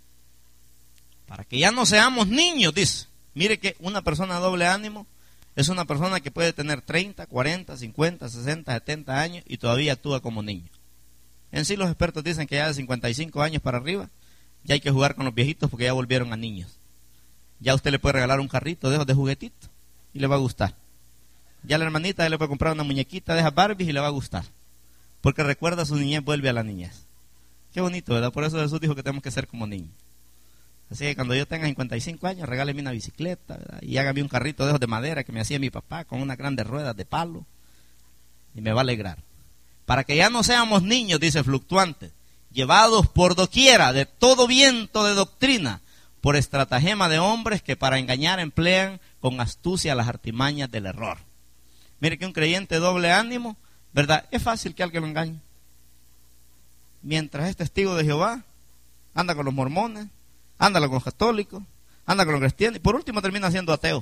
para que ya no seamos niños, dice. Mire que una persona de doble ánimo es una persona que puede tener treinta, cuarenta, cincuenta, sesenta, setenta años y todavía actúa como niño. En sí los expertos dicen que ya de cincuenta y cinco años para arriba ya hay que jugar con los viejitos porque ya volvieron a niños. Ya usted le puede regalar un carrito de esos de juguetito y le va a gustar. Ya la hermanita ya le puede comprar una muñequita de esas Barbies y le va a gustar. Porque recuerda su niñez, vuelve a la niñez. Qué bonito, ¿verdad? Por eso Jesús dijo que tenemos que ser como niños. Así que cuando yo tenga cincuenta y cinco años, regáleme una bicicleta, ¿verdad? Y hágame un carrito de esos de madera que me hacía mi papá con unas grandes ruedas de palo. Y me va a alegrar. Para que ya no seamos niños, dice, fluctuantes, llevados por doquiera de todo viento de doctrina, por estratagema de hombres que para engañar emplean con astucia las artimañas del error. Mire que un creyente de doble ánimo, ¿verdad? Es fácil que alguien lo engañe. Mientras es testigo de Jehová, anda con los mormones, anda con los católicos, anda con los cristianos, y por último termina siendo ateo.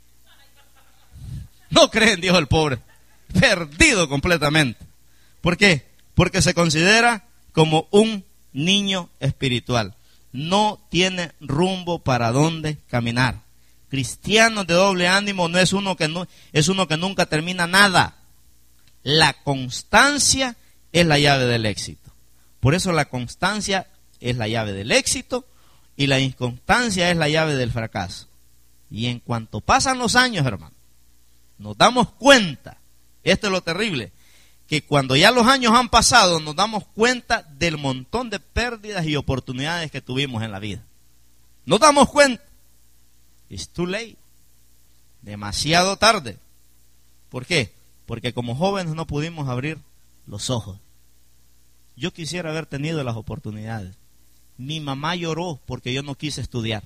No cree en Dios el pobre, perdido completamente. ¿Por qué? Porque se considera como un niño espiritual. No tiene rumbo para dónde caminar. Cristiano de doble ánimo no es uno que no, es uno que nunca termina nada. La constancia es la llave del éxito. Por eso la constancia es la llave del éxito y la inconstancia es la llave del fracaso. Y en cuanto pasan los años, hermano, nos damos cuenta, esto es lo terrible, que cuando ya los años han pasado nos damos cuenta del montón de pérdidas y oportunidades que tuvimos en la vida. Nos damos cuenta. It's too late. Demasiado tarde. ¿Por qué? Porque como jóvenes no pudimos abrir los ojos. Yo quisiera haber tenido las oportunidades. Mi mamá lloró porque yo no quise estudiar.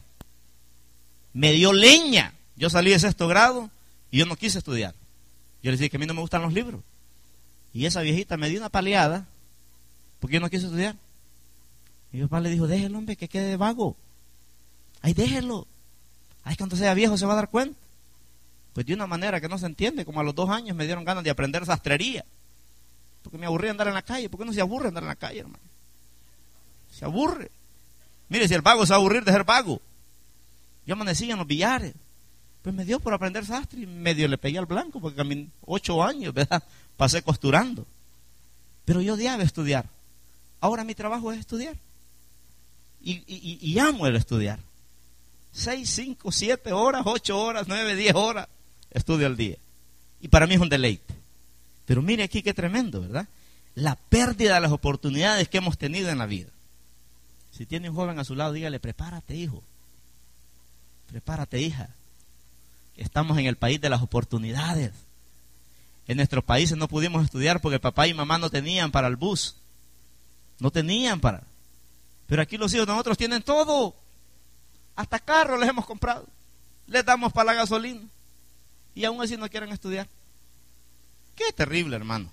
Me dio leña. Yo salí de sexto grado y yo no quise estudiar. Yo le dije que a mí no me gustan los libros. Y esa viejita me dio una paleada porque yo no quise estudiar. Y mi papá le dijo, déjelo, hombre, que quede vago. Ay, déjelo. Ay, cuando sea viejo se va a dar cuenta. Pues de una manera que no se entiende, como a los dos años me dieron ganas de aprender sastrería. Porque me aburría andar en la calle. ¿Por qué no se aburre andar en la calle, hermano? Se aburre. Mire, si el vago se va a aburrir de ser vago. Yo amanecía en los billares. Pues me dio por aprender sastre y medio le pegué al blanco porque caminé ocho años, ¿verdad? Pasé costurando. Pero yo odiaba estudiar. Ahora mi trabajo es estudiar. Y, y, y amo el estudiar. Seis, cinco, siete horas, ocho horas, nueve, diez horas estudio al día. Y para mí es un deleite. Pero mire aquí qué tremendo, ¿verdad? La pérdida de las oportunidades que hemos tenido en la vida. Si tiene un joven a su lado, dígale, prepárate, hijo. Prepárate, hija. Estamos en el país de las oportunidades. En nuestros países no pudimos estudiar porque papá y mamá no tenían para el bus. No tenían para. Pero aquí los hijos de nosotros tienen todo. Hasta carros les hemos comprado. Les damos para la gasolina. Y aún así no quieren estudiar. Qué terrible, hermano.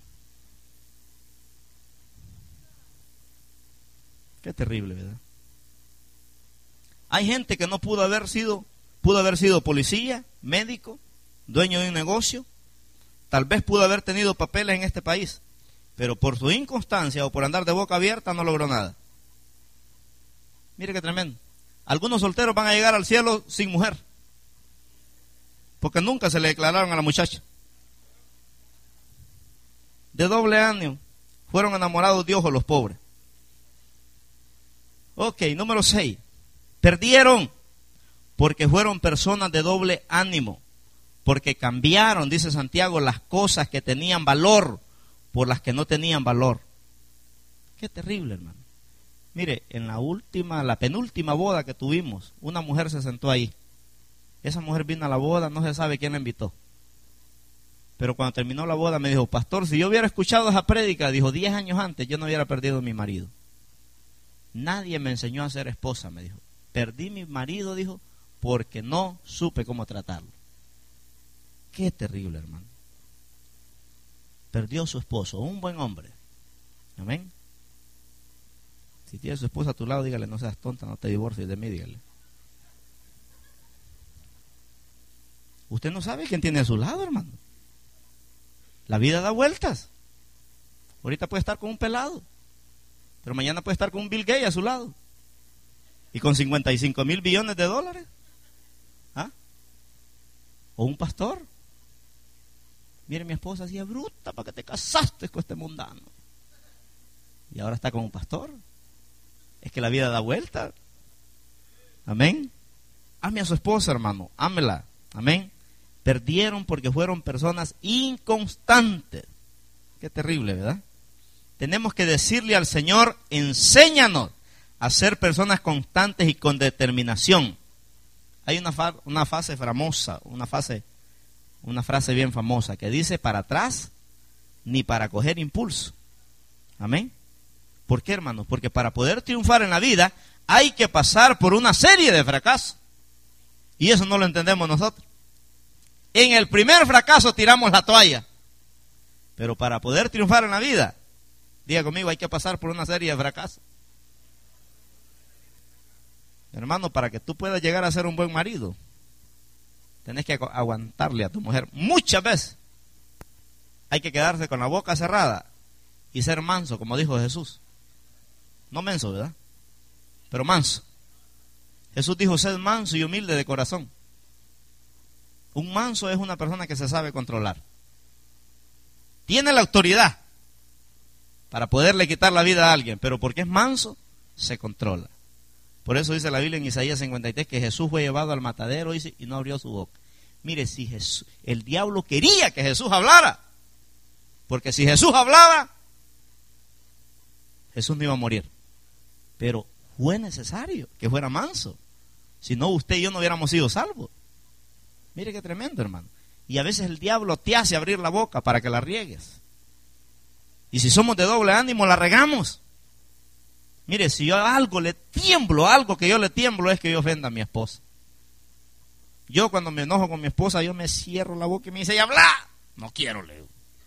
Qué terrible, ¿verdad? Hay gente que no pudo haber sido, pudo haber sido policía, médico, dueño de un negocio. Tal vez pudo haber tenido papeles en este país, pero por su inconstancia o por andar de boca abierta no logró nada. Mire qué tremendo. Algunos solteros van a llegar al cielo sin mujer, porque nunca se le declararon a la muchacha. De doble ánimo, fueron enamorados de ojos los pobres. Ok, número seis. Perdieron porque fueron personas de doble ánimo, porque cambiaron, dice Santiago, las cosas que tenían valor por las que no tenían valor. Qué terrible, hermano. Mire, en la última, la penúltima boda que tuvimos, una mujer se sentó ahí. Esa mujer vino a la boda, no se sabe quién la invitó. Pero cuando terminó la boda me dijo, pastor, si yo hubiera escuchado esa prédica, dijo, diez años antes, yo no hubiera perdido a mi marido. Nadie me enseñó a ser esposa, me dijo. Perdí mi marido, dijo, porque no supe cómo tratarlo. Qué terrible, hermano. Perdió a su esposo, un buen hombre. Amén. Si tiene a su esposa a tu lado, dígale, no seas tonta, no te divorcies de mí, dígale. Usted no sabe quién tiene a su lado, hermano. La vida da vueltas. Ahorita puede estar con un pelado, pero mañana puede estar con un Bill Gates a su lado. Y con cincuenta y cinco mil billones de dólares. ¿Ah? O un pastor. Mire, mi esposa hacía bruta para que te casaste con este mundano. Y ahora está con un pastor. Es que la vida da vuelta. Amén. Ame a su esposa, hermano. Ámela. Amén. Perdieron porque fueron personas inconstantes. Qué terrible, ¿verdad? Tenemos que decirle al Señor, enséñanos a ser personas constantes y con determinación. Hay una, fa una frase famosa, una frase, una frase bien famosa que dice, para atrás ni para coger impulso. Amén. ¿Por qué, hermanos? Porque para poder triunfar en la vida hay que pasar por una serie de fracasos. Y eso no lo entendemos nosotros. En el primer fracaso tiramos la toalla. Pero para poder triunfar en la vida, diga conmigo, hay que pasar por una serie de fracasos. Hermano, para que tú puedas llegar a ser un buen marido, tenés que agu aguantarle a tu mujer muchas veces. Hay que quedarse con la boca cerrada y ser manso, como dijo Jesús. No menso, ¿verdad? Pero manso. Jesús dijo, sed manso y humilde de corazón. Un manso es una persona que se sabe controlar. Tiene la autoridad para poderle quitar la vida a alguien, pero porque es manso, se controla. Por eso dice la Biblia en Isaías cincuenta y tres que Jesús fue llevado al matadero y no abrió su boca. Mire, si Jesús, el diablo quería que Jesús hablara, porque si Jesús hablaba, Jesús no iba a morir. Pero fue necesario que fuera manso. Si no, usted y yo no hubiéramos sido salvos. Mire qué tremendo, hermano. Y a veces el diablo te hace abrir la boca para que la riegues. Y si somos de doble ánimo, la regamos. Mire, si yo a algo le tiemblo, algo que yo le tiemblo es que yo ofenda a mi esposa. Yo cuando me enojo con mi esposa, yo me cierro la boca y me dice, ¡y habla! No quiero, Leo.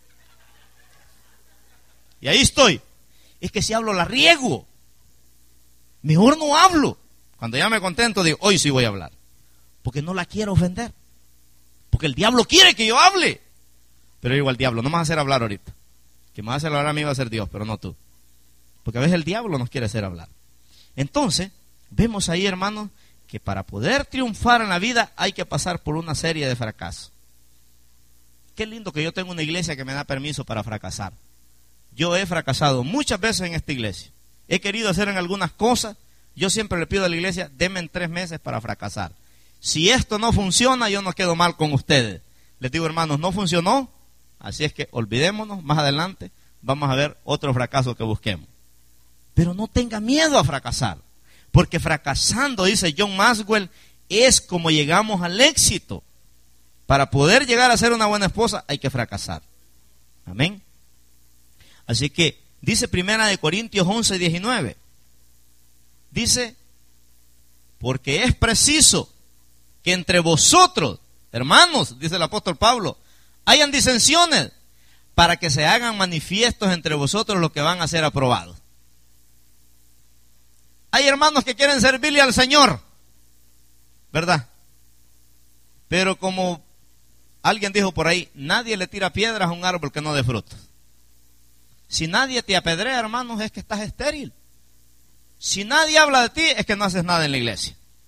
Y ahí estoy. Es que si hablo, la riego. Mejor no hablo. Cuando ya me contento, digo, hoy sí voy a hablar. Porque no la quiero ofender. Porque el diablo quiere que yo hable. Pero digo al diablo, no me vas a hacer hablar ahorita. Que me va a hacer hablar a mí va a ser Dios, pero no tú. Porque a veces el diablo nos quiere hacer hablar. Entonces, vemos ahí, hermanos, que para poder triunfar en la vida hay que pasar por una serie de fracasos. Qué lindo que yo tengo una iglesia que me da permiso para fracasar. Yo he fracasado muchas veces en esta iglesia. He querido hacer en algunas cosas. Yo siempre le pido a la iglesia, denme en tres meses para fracasar. Si esto no funciona, yo no quedo mal con ustedes. Les digo, hermanos, no funcionó. Así es que olvidémonos, más adelante vamos a ver otro fracaso que busquemos. Pero no tenga miedo a fracasar. Porque fracasando, dice John Maxwell, es como llegamos al éxito. Para poder llegar a ser una buena esposa, hay que fracasar. Amén. Así que, dice Primera de Corintios once, diecinueve. Dice, porque es preciso que entre vosotros, hermanos, dice el apóstol Pablo, hayan disensiones para que se hagan manifiestos entre vosotros los que van a ser aprobados. Hay hermanos que quieren servirle al Señor, ¿verdad? Pero como alguien dijo por ahí, nadie le tira piedras a un árbol que no dé frutos. Si nadie te apedrea, hermanos, es que estás estéril. Si nadie habla de ti, es que no haces nada en la iglesia.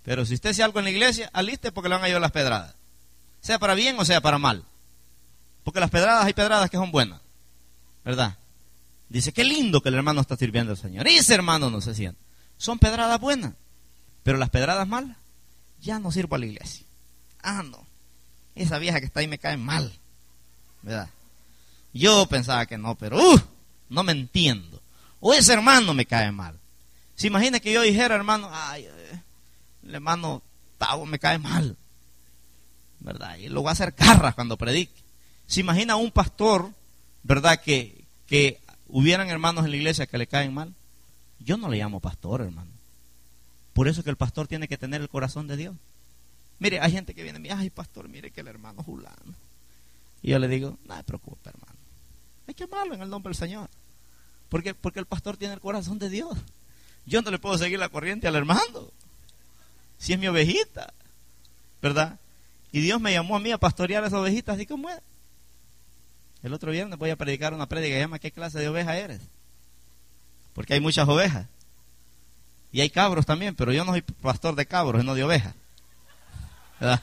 Pero si usted hace algo en la iglesia, aliste porque le van a llevar las pedradas. Sea para bien o sea para mal. Porque las pedradas, hay pedradas que son buenas, ¿verdad? Dice, qué lindo que el hermano está sirviendo al Señor. Y ese hermano no se siente. Son pedradas buenas. Pero las pedradas malas, ya no sirvo a la iglesia. Ah, no. Esa vieja que está ahí me cae mal, ¿verdad? Yo pensaba que no, pero uh, no me entiendo. O ese hermano me cae mal. ¿Se imagina que yo dijera, hermano, ay, el hermano Tavo me cae mal, ¿verdad? Y lo voy a hacer garras cuando predique. ¿Se imagina un pastor, verdad, que, que hubieran hermanos en la iglesia que le caen mal? Yo no le llamo pastor, hermano. Por eso es que el pastor tiene que tener el corazón de Dios. Mire, hay gente que viene y me dice, ay, pastor, mire que el hermano Julano. Y yo le digo, no se preocupe, hermano. Hay que amarlo en el nombre del Señor. Porque, porque el pastor tiene el corazón de Dios. Yo no le puedo seguir la corriente al hermano, si es mi ovejita, ¿verdad? Y Dios me llamó a mí a pastorear a esas ovejitas, así como es. El otro viernes voy a predicar una prédica que llama ¿qué clase de oveja eres? Porque hay muchas ovejas. Y hay cabros también, pero yo no soy pastor de cabros, no de ovejas, ¿verdad?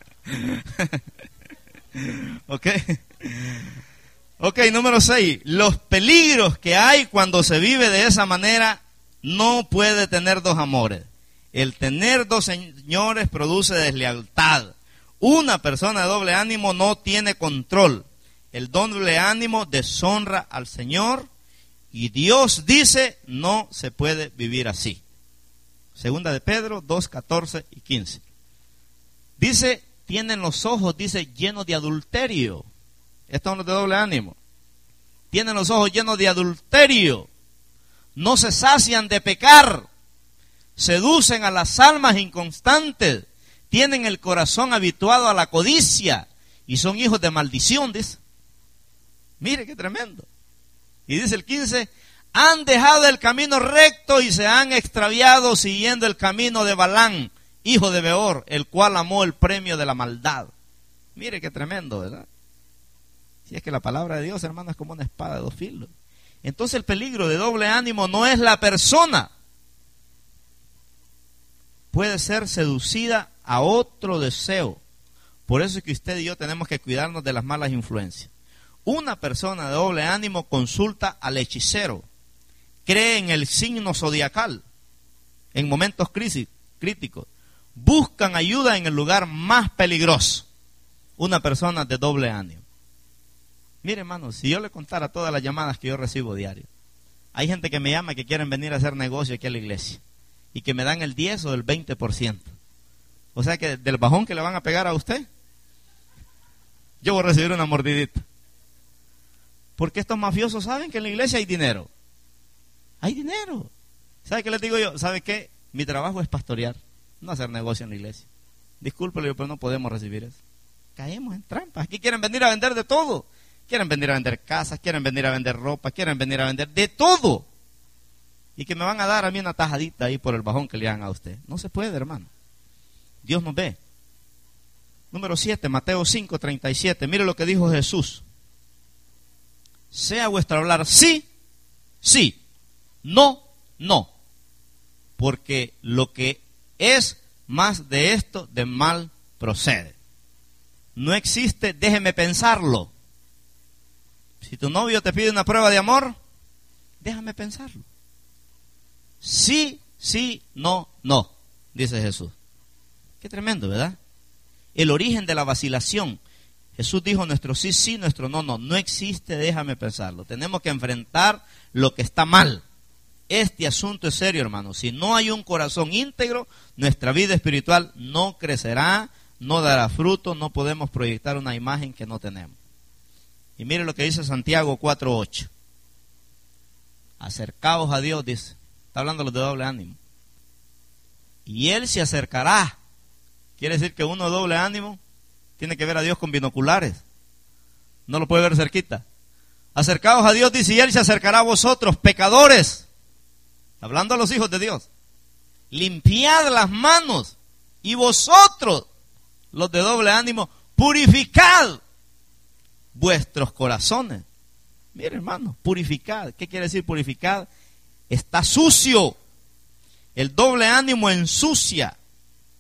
Ok. Ok, número seis. Los peligros que hay cuando se vive de esa manera. No puede tener dos amores. El tener dos señores produce deslealtad. Una persona de doble ánimo no tiene control. El doble ánimo deshonra al Señor. Y Dios dice, no se puede vivir así. Segunda de Pedro dos, catorce y quince. Dice, tienen los ojos, dice, llenos de adulterio. Estos son los de doble ánimo. Tienen los ojos llenos de adulterio. No se sacian de pecar. Seducen a las almas inconstantes. Tienen el corazón habituado a la codicia. Y son hijos de maldición, dice. Mire qué tremendo. Y dice el quince, han dejado el camino recto y se han extraviado siguiendo el camino de Balán, hijo de Beor, el cual amó el premio de la maldad. Mire qué tremendo, ¿verdad? Si es que la palabra de Dios, hermano, es como una espada de dos filos. Entonces el peligro de doble ánimo no es la persona. Puede ser seducida a otro deseo. Por eso es que usted y yo tenemos que cuidarnos de las malas influencias. Una persona de doble ánimo consulta al hechicero. Cree en el signo zodiacal. En momentos crisis, críticos. Buscan ayuda en el lugar más peligroso. Una persona de doble ánimo. Mire, hermano, si yo le contara todas las llamadas que yo recibo diario. Hay gente que me llama que quieren venir a hacer negocio aquí a la iglesia. Y que me dan el diez o el veinte por ciento. O sea que del bajón que le van a pegar a usted, yo voy a recibir una mordidita. Porque estos mafiosos saben que en la iglesia hay dinero. Hay dinero. ¿Sabe qué les digo yo? ¿Sabe qué? Mi trabajo es pastorear, no hacer negocio en la iglesia. Discúlpelo, pero no podemos recibir eso. Caemos en trampas. Aquí quieren venir a vender de todo. Quieren venir a vender casas, quieren venir a vender ropa, quieren venir a vender de todo. Y que me van a dar a mí una tajadita ahí por el bajón que le dan a usted. No se puede, hermano. Dios nos ve. Número siete, Mateo cinco, treinta y siete. Mire lo que dijo Jesús. Sea vuestro hablar sí, sí, no, no. Porque lo que es más de esto, de mal procede. No existe, déjeme pensarlo. Si tu novio te pide una prueba de amor, déjame pensarlo. Sí, sí, no, no, dice Jesús. Qué tremendo, ¿verdad? El origen de la vacilación. Jesús dijo nuestro sí, sí, nuestro no, no. No existe, déjame pensarlo. Tenemos que enfrentar lo que está mal. Este asunto es serio, hermano. Si no hay un corazón íntegro, nuestra vida espiritual no crecerá, no dará fruto, no podemos proyectar una imagen que no tenemos. Y mire lo que dice Santiago cuatro, ocho. Acercaos a Dios, dice. Está hablando los de doble ánimo. Y Él se acercará. Quiere decir que uno de doble ánimo tiene que ver a Dios con binoculares. No lo puede ver cerquita. Acercaos a Dios, dice, y Él se acercará a vosotros, pecadores. Hablando a los hijos de Dios. Limpiad las manos. Y vosotros, los de doble ánimo, purificad vuestros corazones. Mire, hermano, purificad. ¿Qué quiere decir purificad? Está sucio. El doble ánimo ensucia.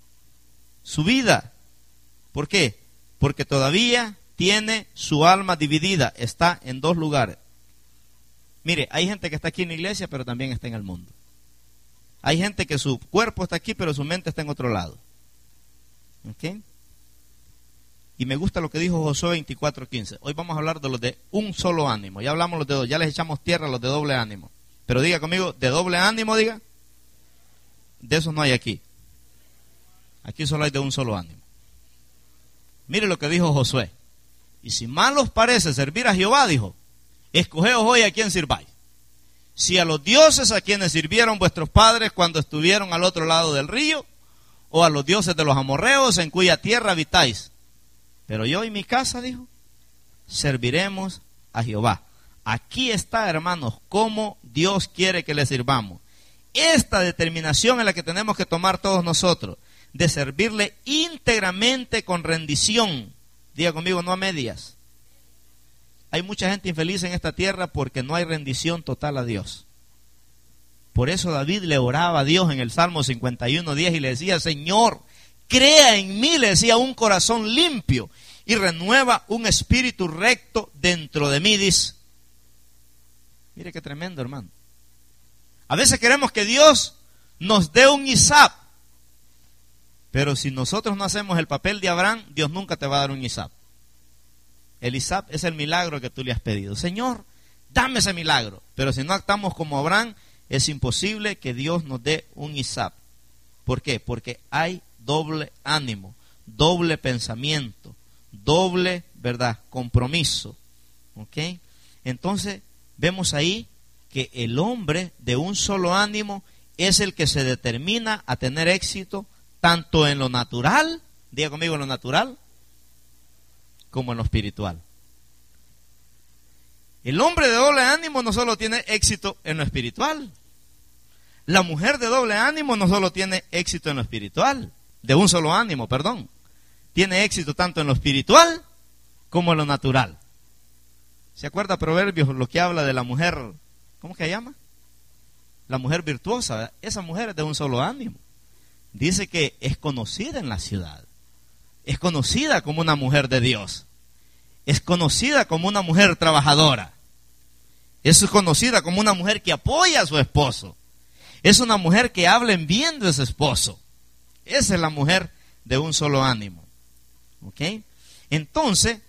su vida. ¿Por qué? Porque todavía tiene su alma dividida, está en dos lugares. Mire, hay gente que está aquí en la iglesia, pero también está en el mundo. Hay gente que su cuerpo está aquí, pero su mente está en otro lado. ¿Ok? Y me gusta lo que dijo Josué veinticuatro quince. Hoy vamos a hablar de los de un solo ánimo. Ya hablamos los de dos, ya les echamos tierra a los de doble ánimo. Pero diga conmigo, de doble ánimo, diga. De esos no hay aquí. Aquí solo hay de un solo ánimo. Mire lo que dijo Josué. Y si mal os parece servir a Jehová, dijo, escogeos hoy a quién sirváis. Si a los dioses a quienes sirvieron vuestros padres cuando estuvieron al otro lado del río, o a los dioses de los amorreos en cuya tierra habitáis. Pero yo y mi casa, dijo, serviremos a Jehová. Aquí está, hermanos, cómo Dios quiere que le sirvamos. Esta determinación es la que tenemos que tomar todos nosotros, de servirle íntegramente con rendición. Diga conmigo, no a medias. Hay mucha gente infeliz en esta tierra porque no hay rendición total a Dios. Por eso David le oraba a Dios en el Salmo cincuenta y uno diez y le decía, Señor, crea en mí, le decía, un corazón limpio y renueva un espíritu recto dentro de mí, dice. Mire qué tremendo, hermano. A veces queremos que Dios nos dé un Isaac, pero si nosotros no hacemos el papel de Abraham, Dios nunca te va a dar un Isaac. El Isaac es el milagro que tú le has pedido. Señor, dame ese milagro. Pero si no actuamos como Abraham, es imposible que Dios nos dé un Isaac. ¿Por qué? Porque hay doble ánimo, doble pensamiento, doble, ¿verdad?, compromiso. ¿Ok? Entonces, vemos ahí que el hombre de un solo ánimo es el que se determina a tener éxito tanto en lo natural, diga conmigo, en lo natural, como en lo espiritual. El hombre de doble ánimo no solo tiene éxito en lo espiritual. La mujer de doble ánimo no solo tiene éxito en lo espiritual, de un solo ánimo, perdón. Tiene éxito tanto en lo espiritual como en lo natural. ¿Se acuerda Proverbios lo que habla de la mujer? ¿Cómo que se llama? La mujer virtuosa, ¿verdad? Esa mujer es de un solo ánimo. Dice que es conocida en la ciudad. Es conocida como una mujer de Dios. Es conocida como una mujer trabajadora. Es conocida como una mujer que apoya a su esposo. Es una mujer que habla en bien de su esposo. Esa es la mujer de un solo ánimo. ¿Ok? Entonces,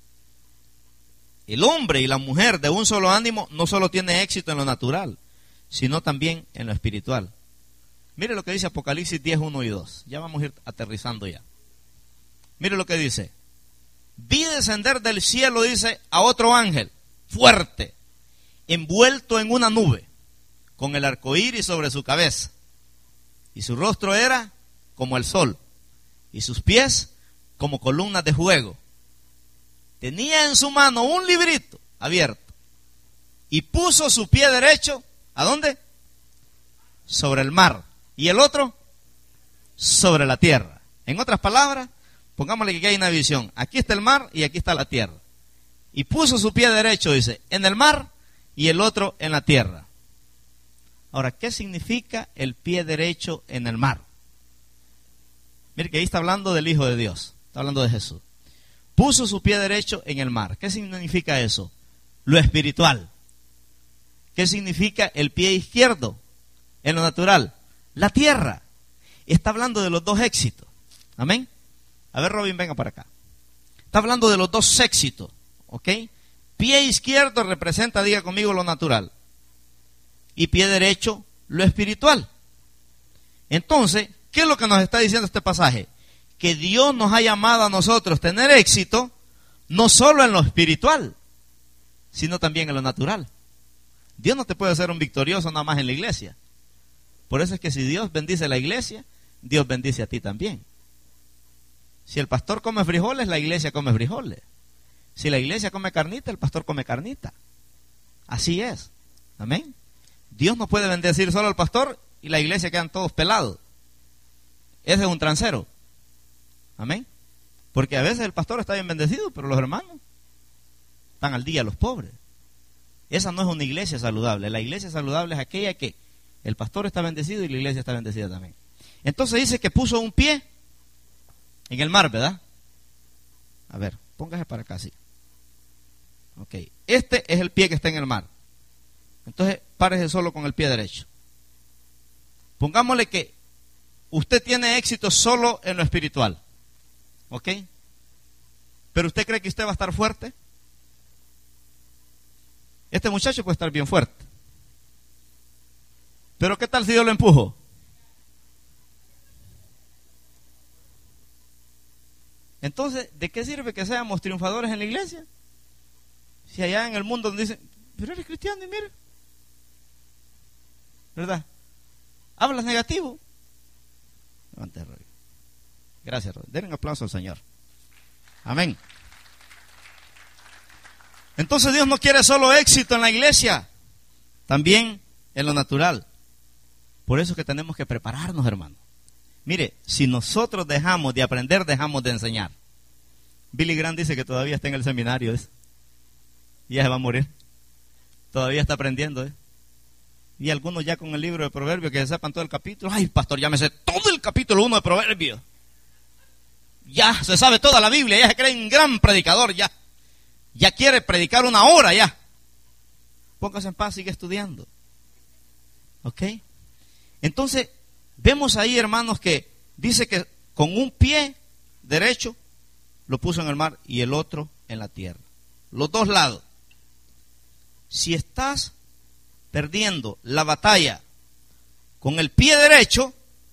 el hombre y la mujer de un solo ánimo no solo tiene éxito en lo natural, sino también en lo espiritual. Mire lo que dice Apocalipsis diez, uno y dos. Ya vamos a ir aterrizando ya. Mire lo que dice. Vi descender del cielo, dice, a otro ángel, fuerte, envuelto en una nube, con el arco iris sobre su cabeza. Y su rostro era como el sol, y sus pies como columnas de fuego. Tenía en su mano un librito abierto, y puso su pie derecho, ¿a dónde? Sobre el mar, y el otro sobre la tierra. En otras palabras, pongámosle que aquí hay una visión. Aquí está el mar y aquí está la tierra. Y puso su pie derecho, dice, en el mar y el otro en la tierra. Ahora, ¿qué significa el pie derecho en el mar? Mire que ahí está hablando del Hijo de Dios. Está hablando de Jesús. Puso su pie derecho en el mar. ¿Qué significa eso? Lo espiritual. ¿Qué significa el pie izquierdo en lo natural? La tierra. Está hablando de los dos éxitos. Amén. A ver, Robin, venga para acá. Está hablando de los dos éxitos, ¿ok? Pie izquierdo representa, diga conmigo, lo natural. Y pie derecho, lo espiritual. Entonces, ¿qué es lo que nos está diciendo este pasaje? Que Dios nos ha llamado a nosotros a tener éxito, no solo en lo espiritual, sino también en lo natural. Dios no te puede hacer un victorioso nada más en la iglesia. Por eso es que si Dios bendice la iglesia, Dios bendice a ti también. Si el pastor come frijoles, la iglesia come frijoles. Si la iglesia come carnita, el pastor come carnita. Así es. Amén. Dios no puede bendecir solo al pastor y la iglesia quedan todos pelados. Ese es un transero. Amén. Porque a veces el pastor está bien bendecido, pero los hermanos están al día, los pobres. Esa no es una iglesia saludable. La iglesia saludable es aquella que el pastor está bendecido y la iglesia está bendecida también. Entonces dice que puso un pie En el mar, ¿verdad? A ver, póngase para acá, sí. Ok, este es el pie que está en el mar. Entonces, párese solo con el pie derecho. Pongámosle que usted tiene éxito solo en lo espiritual. ¿Ok? Pero usted cree que usted va a estar fuerte. Este muchacho puede estar bien fuerte. Pero ¿qué tal si yo lo empujo? Entonces, ¿de qué sirve que seamos triunfadores en la iglesia? Si allá en el mundo dicen, pero eres cristiano y mira, ¿verdad? Hablas negativo. Levante, Roy. Gracias, Roy. Den un aplauso al Señor. Amén. Entonces Dios no quiere solo éxito en la iglesia, también en lo natural. Por eso es que tenemos que prepararnos, hermano. Mire, si nosotros dejamos de aprender, dejamos de enseñar. Billy Graham dice que todavía está en el seminario, ¿es? Y ya se va a morir. Todavía está aprendiendo, ¿eh? Y algunos ya con el libro de Proverbios que sepan todo el capítulo. Ay, pastor, ya me sé todo el capítulo uno de Proverbios. Ya se sabe toda la Biblia, ya se cree un gran predicador, ya. Ya quiere predicar una hora, ya. Póngase en paz, sigue estudiando. ¿Ok? Entonces, vemos ahí, hermanos, que dice que con un pie derecho lo puso en el mar y el otro en la tierra. Los dos lados. Si estás perdiendo la batalla con el pie derecho,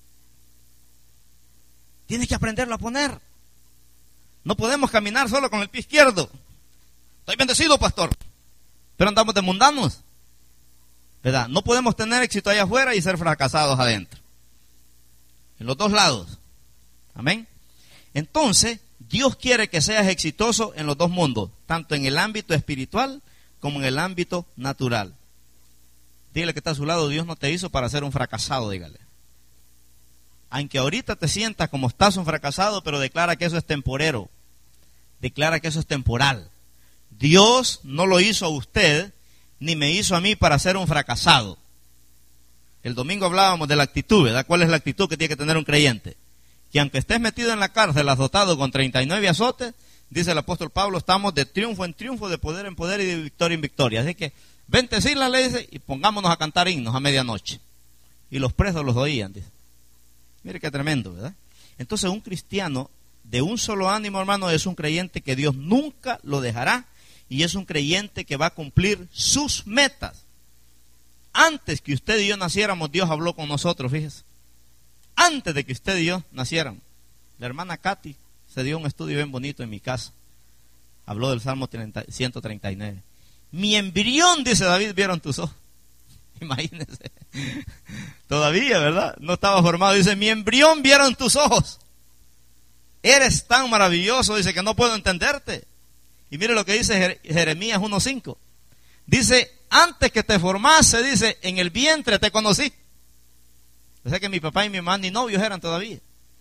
tienes que aprenderlo a poner. No podemos caminar solo con el pie izquierdo. Estoy bendecido, pastor, pero andamos de mundanos, ¿verdad? No podemos tener éxito allá afuera y ser fracasados adentro. En los dos lados. Amén. Entonces, Dios quiere que seas exitoso en los dos mundos, tanto en el ámbito espiritual como en el ámbito natural. Dígale que está a su lado, Dios no te hizo para ser un fracasado, dígale. Aunque ahorita te sientas como estás un fracasado, pero declara que eso es temporero. Declara que eso es temporal. Dios no lo hizo a usted, ni me hizo a mí para ser un fracasado. El domingo hablábamos de la actitud, ¿verdad? ¿Cuál es la actitud que tiene que tener un creyente? Que aunque estés metido en la cárcel, azotado con treinta y nueve azotes, dice el apóstol Pablo, estamos de triunfo en triunfo, de poder en poder y de victoria en victoria. Así que, vente sin la ley, dice, y pongámonos a cantar himnos a medianoche. Y los presos los oían, dice. Mire qué tremendo, ¿verdad? Entonces un cristiano de un solo ánimo, hermano, es un creyente que Dios nunca lo dejará y es un creyente que va a cumplir sus metas. Antes que usted y yo naciéramos, Dios habló con nosotros, fíjese. Antes de que usted y yo naciéramos. La hermana Katy se dio un estudio bien bonito en mi casa. Habló del Salmo ciento treinta y nueve. Mi embrión, dice David, vieron tus ojos. Imagínense. Todavía, ¿verdad? No estaba formado. Dice, mi embrión vieron tus ojos. Eres tan maravilloso, dice, que no puedo entenderte. Y mire lo que dice Jeremías uno cinco. Dice, antes que te formase, dice, en el vientre te conocí. O sea que mi papá y mi mamá ni novios eran todavía.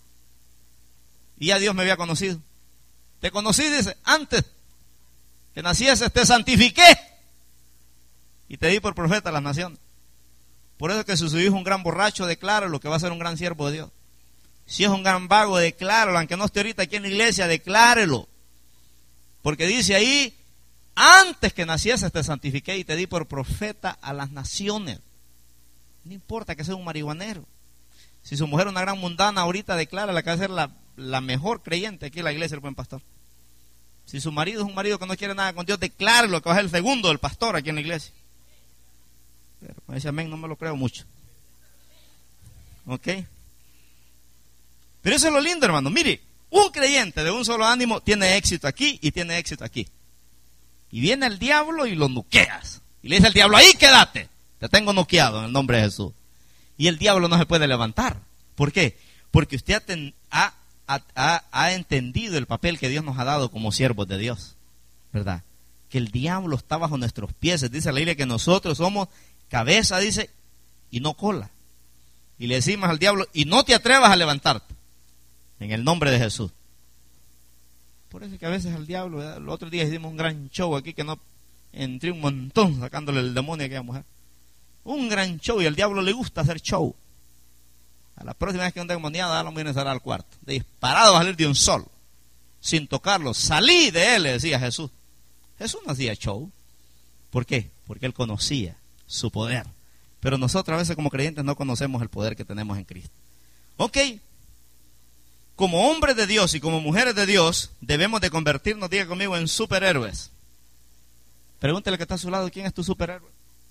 Y ya Dios me había conocido. Te conocí, dice, antes que nacieses, te santifiqué. Y te di por profeta a las naciones. Por eso que si su hijo es un gran borracho, decláralo que va a ser un gran siervo de Dios. Si es un gran vago, decláralo. Aunque no esté ahorita aquí en la iglesia, declárelo. Porque dice ahí, antes que nacieses te santifiqué y te di por profeta a las naciones. No importa que sea un marihuanero. Si su mujer es una gran mundana, ahorita declárala que va a ser la, la mejor creyente aquí en la iglesia del buen pastor. Si su marido es un marido que no quiere nada con Dios, declárelo que va a ser el segundo del pastor aquí en la iglesia. Pero con ese amén no me lo creo mucho. ¿Ok? Pero eso es lo lindo, hermano. Mire, un creyente de un solo ánimo tiene éxito aquí y tiene éxito aquí. Y viene el diablo y lo nuqueas. Y le dice al diablo, ahí quédate. Te tengo noqueado en el nombre de Jesús. Y el diablo no se puede levantar. ¿Por qué? Porque usted ha, ha, ha, ha entendido el papel que Dios nos ha dado como siervos de Dios. ¿Verdad? Que el diablo está bajo nuestros pies. Dice la Biblia que nosotros somos cabeza, dice, y no cola. Y le decimos al diablo, y no te atrevas a levantarte. En el nombre de Jesús. Por eso es que a veces al diablo, ¿verdad? El otro día hicimos un gran show aquí que no entré un montón sacándole el demonio a aquella mujer. Un gran show, y al diablo le gusta hacer show. A la próxima vez que un endemoniado, ya lo viene a cerrar al cuarto. Disparado va a salir de un solo, sin tocarlo. Salí de él, le decía Jesús. Jesús no hacía show. ¿Por qué? Porque él conocía su poder. Pero nosotros a veces como creyentes no conocemos el poder que tenemos en Cristo. Ok. Como hombres de Dios y como mujeres de Dios, debemos de convertirnos, diga conmigo, en superhéroes. Pregúntele que está a su lado, ¿quién es tu superhéroe?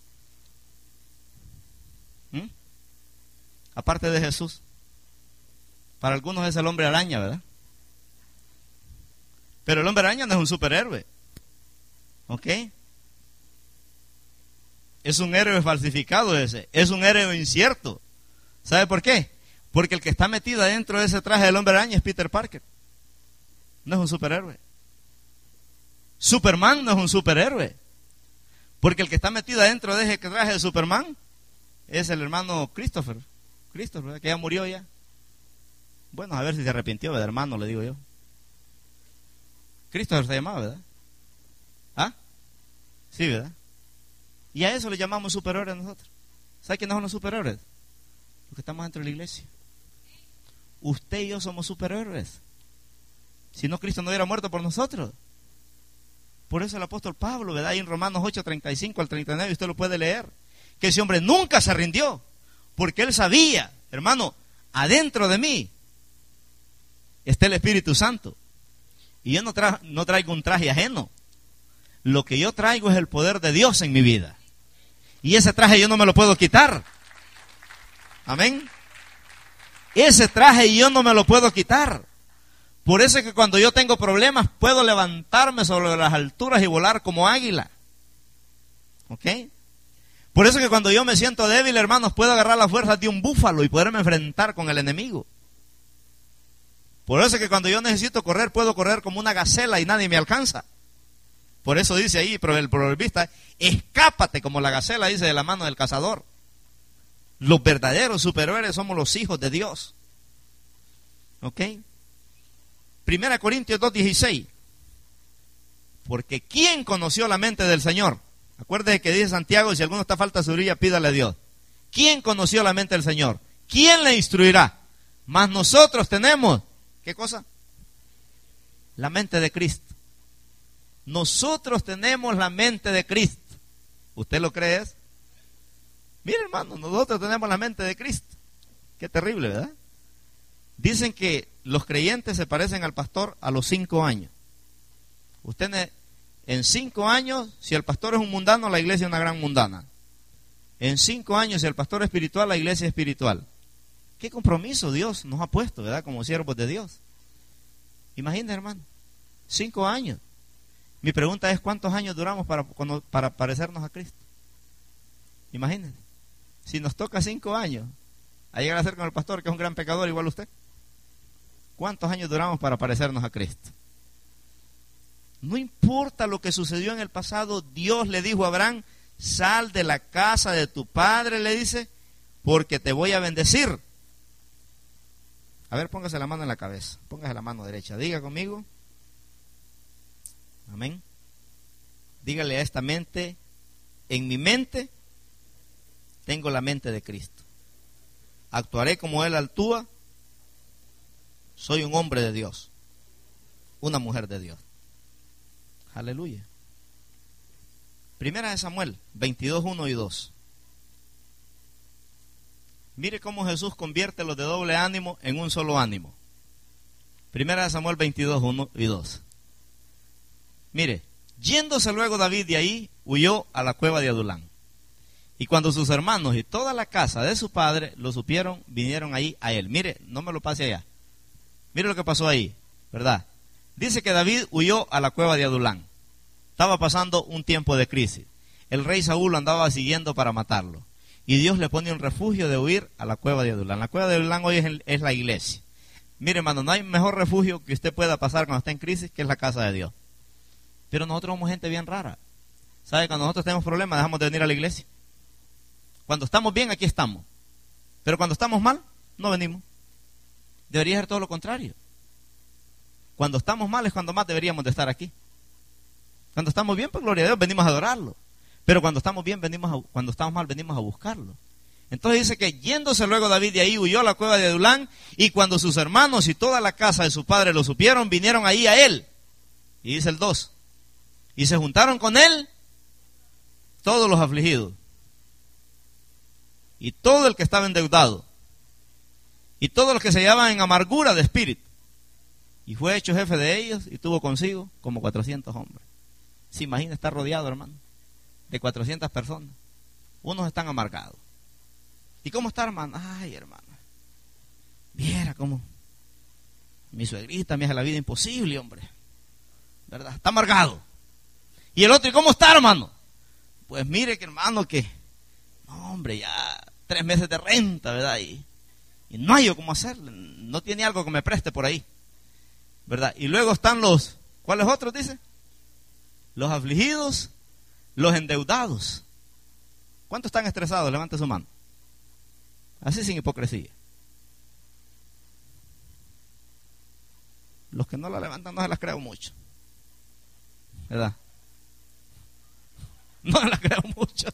¿Mm? Aparte de Jesús. Para algunos es el hombre araña, ¿verdad? Pero el hombre araña no es un superhéroe. ¿Ok? Es un héroe falsificado ese. Es un héroe incierto. ¿Sabe por qué? Porque el que está metido adentro de ese traje del hombre araña es Peter Parker. No es un superhéroe. Superman no es un superhéroe. Porque el que está metido adentro de ese traje de Superman es el hermano Christopher. Christopher, ¿verdad? Que ya murió ya. Bueno, a ver si se arrepintió, ¿verdad, hermano? Le digo yo. Christopher se llamaba, ¿verdad? ¿Ah? Sí, ¿verdad? Y a eso le llamamos superhéroes nosotros. ¿Sabe quiénes son los superhéroes? Los que estamos dentro de la iglesia. Usted y yo somos superhéroes. Si no, Cristo no hubiera muerto por nosotros. Por eso el apóstol Pablo, ¿verdad? Ahí en Romanos ocho, treinta y cinco al treinta y nueve, usted lo puede leer. Que ese hombre nunca se rindió. Porque él sabía, hermano, adentro de mí está el Espíritu Santo. Y yo no, tra- no traigo un traje ajeno. Lo que yo traigo es el poder de Dios en mi vida. Y ese traje yo no me lo puedo quitar. Amén. Ese traje yo no me lo puedo quitar. Por eso es que cuando yo tengo problemas puedo levantarme sobre las alturas y volar como águila. ¿Ok? Por eso es que cuando yo me siento débil, hermanos, puedo agarrar las fuerzas de un búfalo y poderme enfrentar con el enemigo. Por eso es que cuando yo necesito correr, puedo correr como una gacela y nadie me alcanza. Por eso dice ahí el proverbista, escápate como la gacela, dice, de la mano del cazador. Los verdaderos superhéroes somos los hijos de Dios. ¿Ok? Primera Corintios dos, dieciséis. Porque ¿quién conoció la mente del Señor? Acuérdese que dice Santiago, si alguno está falta de sabiduría, pídale a Dios. ¿Quién conoció la mente del Señor? ¿Quién le instruirá? Mas nosotros tenemos, ¿qué cosa? La mente de Cristo. Nosotros tenemos la mente de Cristo. ¿Usted lo cree eso? Mire, hermano, nosotros tenemos la mente de Cristo. Qué terrible, ¿verdad? Dicen que los creyentes se parecen al pastor a los cinco años. Usted en cinco años, si el pastor es un mundano, la iglesia es una gran mundana. En cinco años, si el pastor es espiritual, la iglesia es espiritual. ¿Qué compromiso Dios nos ha puesto, verdad? Como siervos de Dios. Imagínate, hermano, cinco años. Mi pregunta es, ¿cuántos años duramos para, para parecernos a Cristo? Imagínense. Si nos toca cinco años, a llegar a ser con el pastor, que es un gran pecador, igual usted. ¿Cuántos años duramos para parecernos a Cristo? No importa lo que sucedió en el pasado, Dios le dijo a Abraham, sal de la casa de tu padre, le dice, porque te voy a bendecir. A ver, póngase la mano en la cabeza, póngase la mano derecha, diga conmigo. Amén. Dígale a esta mente, en mi mente tengo la mente de Cristo. Actuaré como Él actúa. Soy un hombre de Dios, una mujer de Dios. Aleluya. Primera de Samuel veintidós, uno y dos. Mire cómo Jesús convierte los de doble ánimo en un solo ánimo. Primera de Samuel veintidós, uno y dos. Mire, yéndose luego David de ahí, huyó a la cueva de Adulán. Y cuando sus hermanos y toda la casa de su padre lo supieron, vinieron ahí a él. Mire, no me lo pase allá. Mire lo que pasó ahí, ¿verdad? Dice que David huyó a la cueva de Adulán. Estaba pasando un tiempo de crisis. El rey Saúl lo andaba siguiendo para matarlo. Y Dios le pone un refugio de huir a la cueva de Adulán. La cueva de Adulán hoy es, el, es la iglesia. Mire, hermano, no hay mejor refugio que usted pueda pasar cuando está en crisis que es la casa de Dios. Pero nosotros somos gente bien rara. ¿Sabe? Cuando nosotros tenemos problemas, dejamos de venir a la iglesia. Cuando estamos bien, aquí estamos. Pero cuando estamos mal, no venimos. Debería ser todo lo contrario. Cuando estamos mal es cuando más deberíamos de estar aquí. Cuando estamos bien, pues gloria a Dios, venimos a adorarlo. Pero cuando estamos bien, venimos a, cuando estamos mal, venimos a buscarlo. Entonces dice que yéndose luego David de ahí, huyó a la cueva de Adulán, y cuando sus hermanos y toda la casa de su padre lo supieron, vinieron ahí a él. Y dice el dos, y se juntaron con él todos los afligidos, y todo el que estaba endeudado, y todos los que se hallaban en amargura de espíritu. Y fue hecho jefe de ellos, y tuvo consigo como cuatrocientos hombres. ¿Se imagina estar rodeado, hermano, de cuatrocientas personas? Unos están amargados. ¿Y cómo está, hermano? Ay, hermano, viera cómo mi suegrita me hace la vida imposible, hombre, ¿verdad? Está amargado. Y el otro, ¿y cómo está, hermano? Pues mire que, hermano, que, no, hombre, ya tres meses de renta, ¿verdad? Y, y no hay yo cómo hacerle, no tiene algo que me preste por ahí, ¿verdad? Y luego están los, ¿cuáles otros, dice? Los afligidos, los endeudados. ¿Cuántos están estresados? Levante su mano. Así sin hipocresía. Los que no la levantan no se las creo mucho, ¿verdad? No se las creo mucho.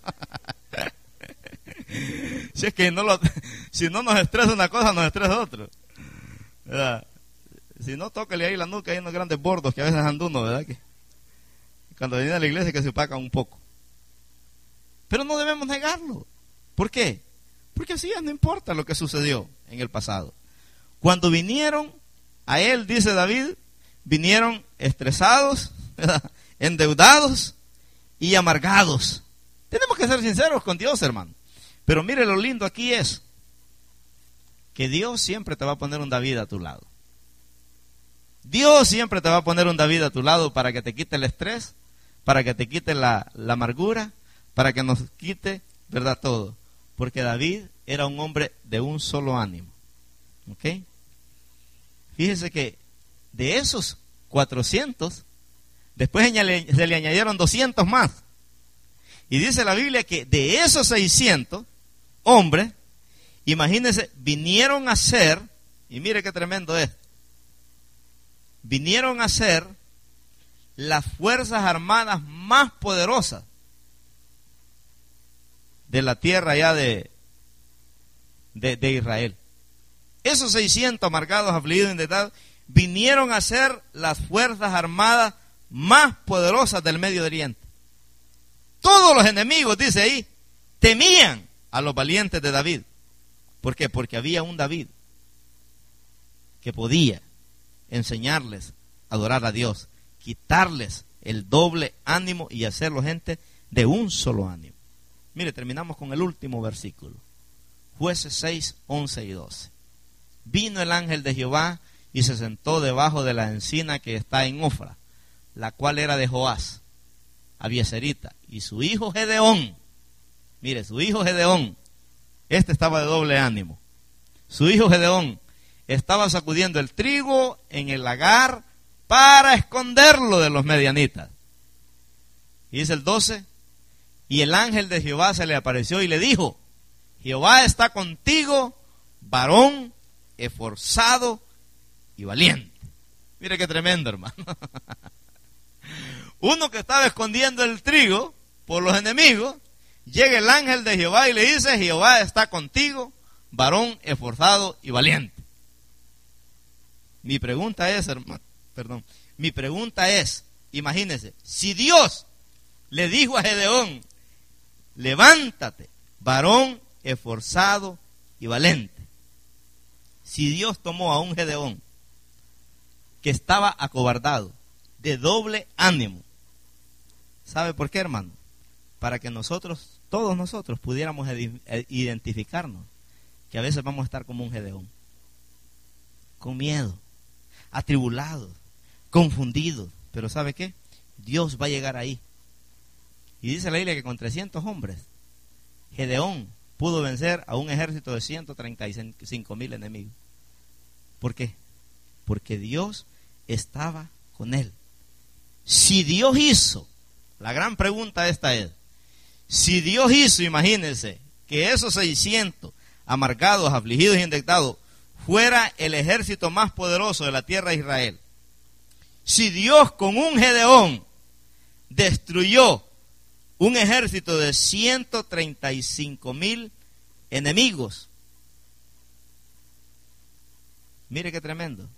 Si es que no lo, si no nos estresa una cosa, nos estresa otra, ¿verdad? Si no, tócale ahí la nuca, hay unos grandes bordos que a veces anda uno, ¿verdad? Que cuando viene a la iglesia que se opacan un poco. Pero no debemos negarlo. ¿Por qué? Porque así ya no importa lo que sucedió en el pasado. Cuando vinieron a él, dice David, vinieron estresados, ¿verdad?, endeudados y amargados. Tenemos que ser sinceros con Dios, hermano. Pero mire, lo lindo aquí es que Dios siempre te va a poner un David a tu lado. Dios siempre te va a poner un David a tu lado para que te quite el estrés, para que te quite la, la amargura, para que nos quite, ¿verdad?, todo. Porque David era un hombre de un solo ánimo. ¿Ok? Fíjese que de esos cuatrocientos, después se le añadieron doscientos más. Y dice la Biblia que de esos seiscientos hombres, imagínense, vinieron a ser, y mire qué tremendo es, vinieron a ser las fuerzas armadas más poderosas de la tierra ya de, de, de Israel. Esos seiscientos amargados, afligidos, endeudados, vinieron a ser las fuerzas armadas más poderosas del Medio Oriente. Todos los enemigos, dice ahí, temían a los valientes de David. ¿Por qué? Porque había un David que podía enseñarles a adorar a Dios, quitarles el doble ánimo y hacerlo gente de un solo ánimo. Mire, terminamos con el último versículo. Jueces seis, once y doce. Vino el ángel de Jehová y se sentó debajo de la encina que está en Ofra, la cual era de Joás, Abieserita, y su hijo Gedeón. Mire, su hijo Gedeón, este estaba de doble ánimo. Su hijo Gedeón estaba sacudiendo el trigo en el lagar para esconderlo de los medianitas. Y dice el doce, y el ángel de Jehová se le apareció y le dijo, Jehová está contigo, varón esforzado y valiente. Mire qué tremendo, hermano. Uno que estaba escondiendo el trigo por los enemigos, llega el ángel de Jehová y le dice, Jehová está contigo, varón esforzado y valiente. Mi pregunta es, hermano, perdón, mi pregunta es, imagínense, si Dios le dijo a Gedeón, levántate, varón esforzado y valiente. Si Dios tomó a un Gedeón que estaba acobardado, de doble ánimo, ¿sabe por qué, hermano? Para que nosotros, todos nosotros, pudiéramos identificarnos que a veces vamos a estar como un Gedeón, con miedo, atribulados, confundidos, pero ¿sabe qué? Dios va a llegar ahí. Y dice la Biblia que con trescientos hombres, Gedeón pudo vencer a un ejército de ciento treinta y cinco mil enemigos. ¿Por qué? Porque Dios estaba con él. Si Dios hizo, la gran pregunta esta es, si Dios hizo, imagínense, que esos seiscientos amargados, afligidos y endeudados fuera el ejército más poderoso de la tierra de Israel, si Dios con un Gedeón destruyó un ejército de ciento treinta y cinco mil enemigos. Mire qué tremendo.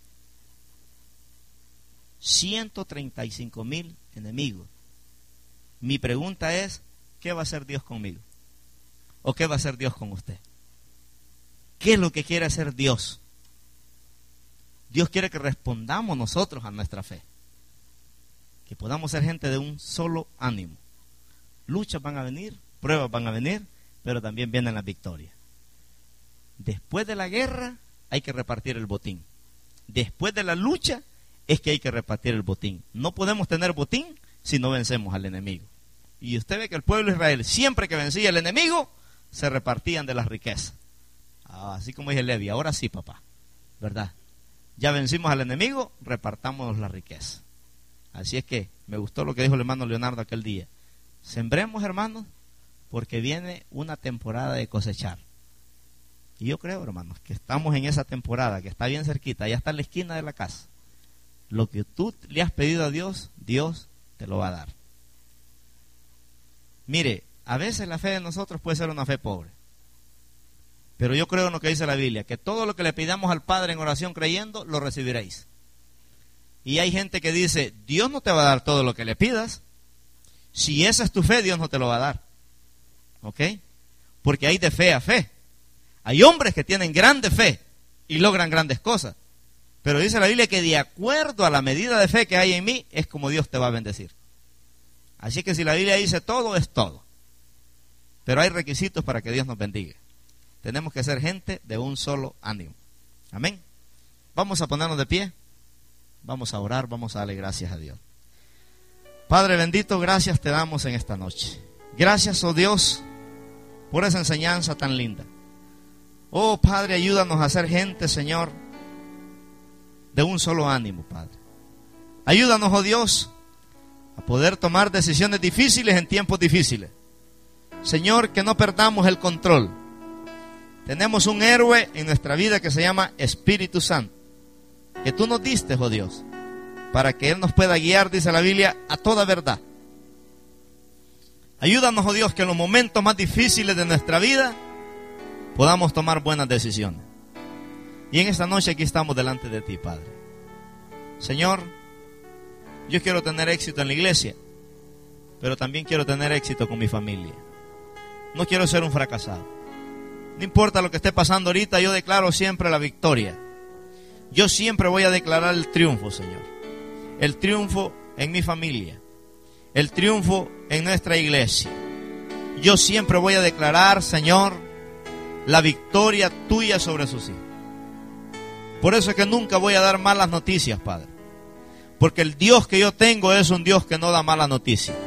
ciento treinta y cinco mil enemigos. Mi pregunta es, ¿qué va a hacer Dios conmigo? ¿O qué va a hacer Dios con usted? ¿Qué es lo que quiere hacer Dios? Dios quiere que respondamos nosotros a nuestra fe. Que podamos ser gente de un solo ánimo. Luchas van a venir, pruebas van a venir, pero también vienen las victorias. Después de la guerra hay que repartir el botín. Después de la lucha es que hay que repartir el botín. No podemos tener botín si no vencemos al enemigo. Y usted ve que el pueblo de Israel, siempre que vencía al enemigo, se repartían de las riquezas. Ah, así como dice Levi, ahora sí, papá, ¿verdad? Ya vencimos al enemigo, repartamos la riqueza. Así es que me gustó lo que dijo el hermano Leonardo aquel día. Sembremos, hermanos, porque viene una temporada de cosechar. Y yo creo, hermanos, que estamos en esa temporada, que está bien cerquita, ya está en la esquina de la casa. Lo que tú le has pedido a Dios, Dios te lo va a dar. Mire, a veces la fe de nosotros puede ser una fe pobre. Pero yo creo en lo que dice la Biblia, que todo lo que le pidamos al Padre en oración creyendo, lo recibiréis. Y hay gente que dice, Dios no te va a dar todo lo que le pidas. Si esa es tu fe, Dios no te lo va a dar. ¿Ok? Porque hay de fe a fe. Hay hombres que tienen grande fe y logran grandes cosas. Pero dice la Biblia que de acuerdo a la medida de fe que hay en mí, es como Dios te va a bendecir. Así que si la Biblia dice todo, es todo. Pero hay requisitos para que Dios nos bendiga. Tenemos que ser gente de un solo ánimo. Amén. Vamos a ponernos de pie. Vamos a orar, vamos a darle gracias a Dios. Padre bendito, gracias te damos en esta noche. Gracias, oh Dios, por esa enseñanza tan linda. Oh Padre, ayúdanos a ser gente, Señor, de un solo ánimo, Padre. Ayúdanos, oh Dios, a poder tomar decisiones difíciles en tiempos difíciles. Señor, que no perdamos el control. Tenemos un héroe en nuestra vida que se llama Espíritu Santo, que tú nos diste, oh Dios, para que Él nos pueda guiar, dice la Biblia, a toda verdad. Ayúdanos, oh Dios, que en los momentos más difíciles de nuestra vida podamos tomar buenas decisiones. Y en esta noche aquí estamos delante de ti, Padre. Señor, yo quiero tener éxito en la iglesia, pero también quiero tener éxito con mi familia. No quiero ser un fracasado. No importa lo que esté pasando ahorita, yo declaro siempre la victoria. Yo siempre voy a declarar el triunfo, Señor. El triunfo en mi familia. El triunfo en nuestra iglesia. Yo siempre voy a declarar, Señor, la victoria tuya sobre sus hijos. Por eso es que nunca voy a dar malas noticias, Padre. Porque el Dios que yo tengo es un Dios que no da malas noticias.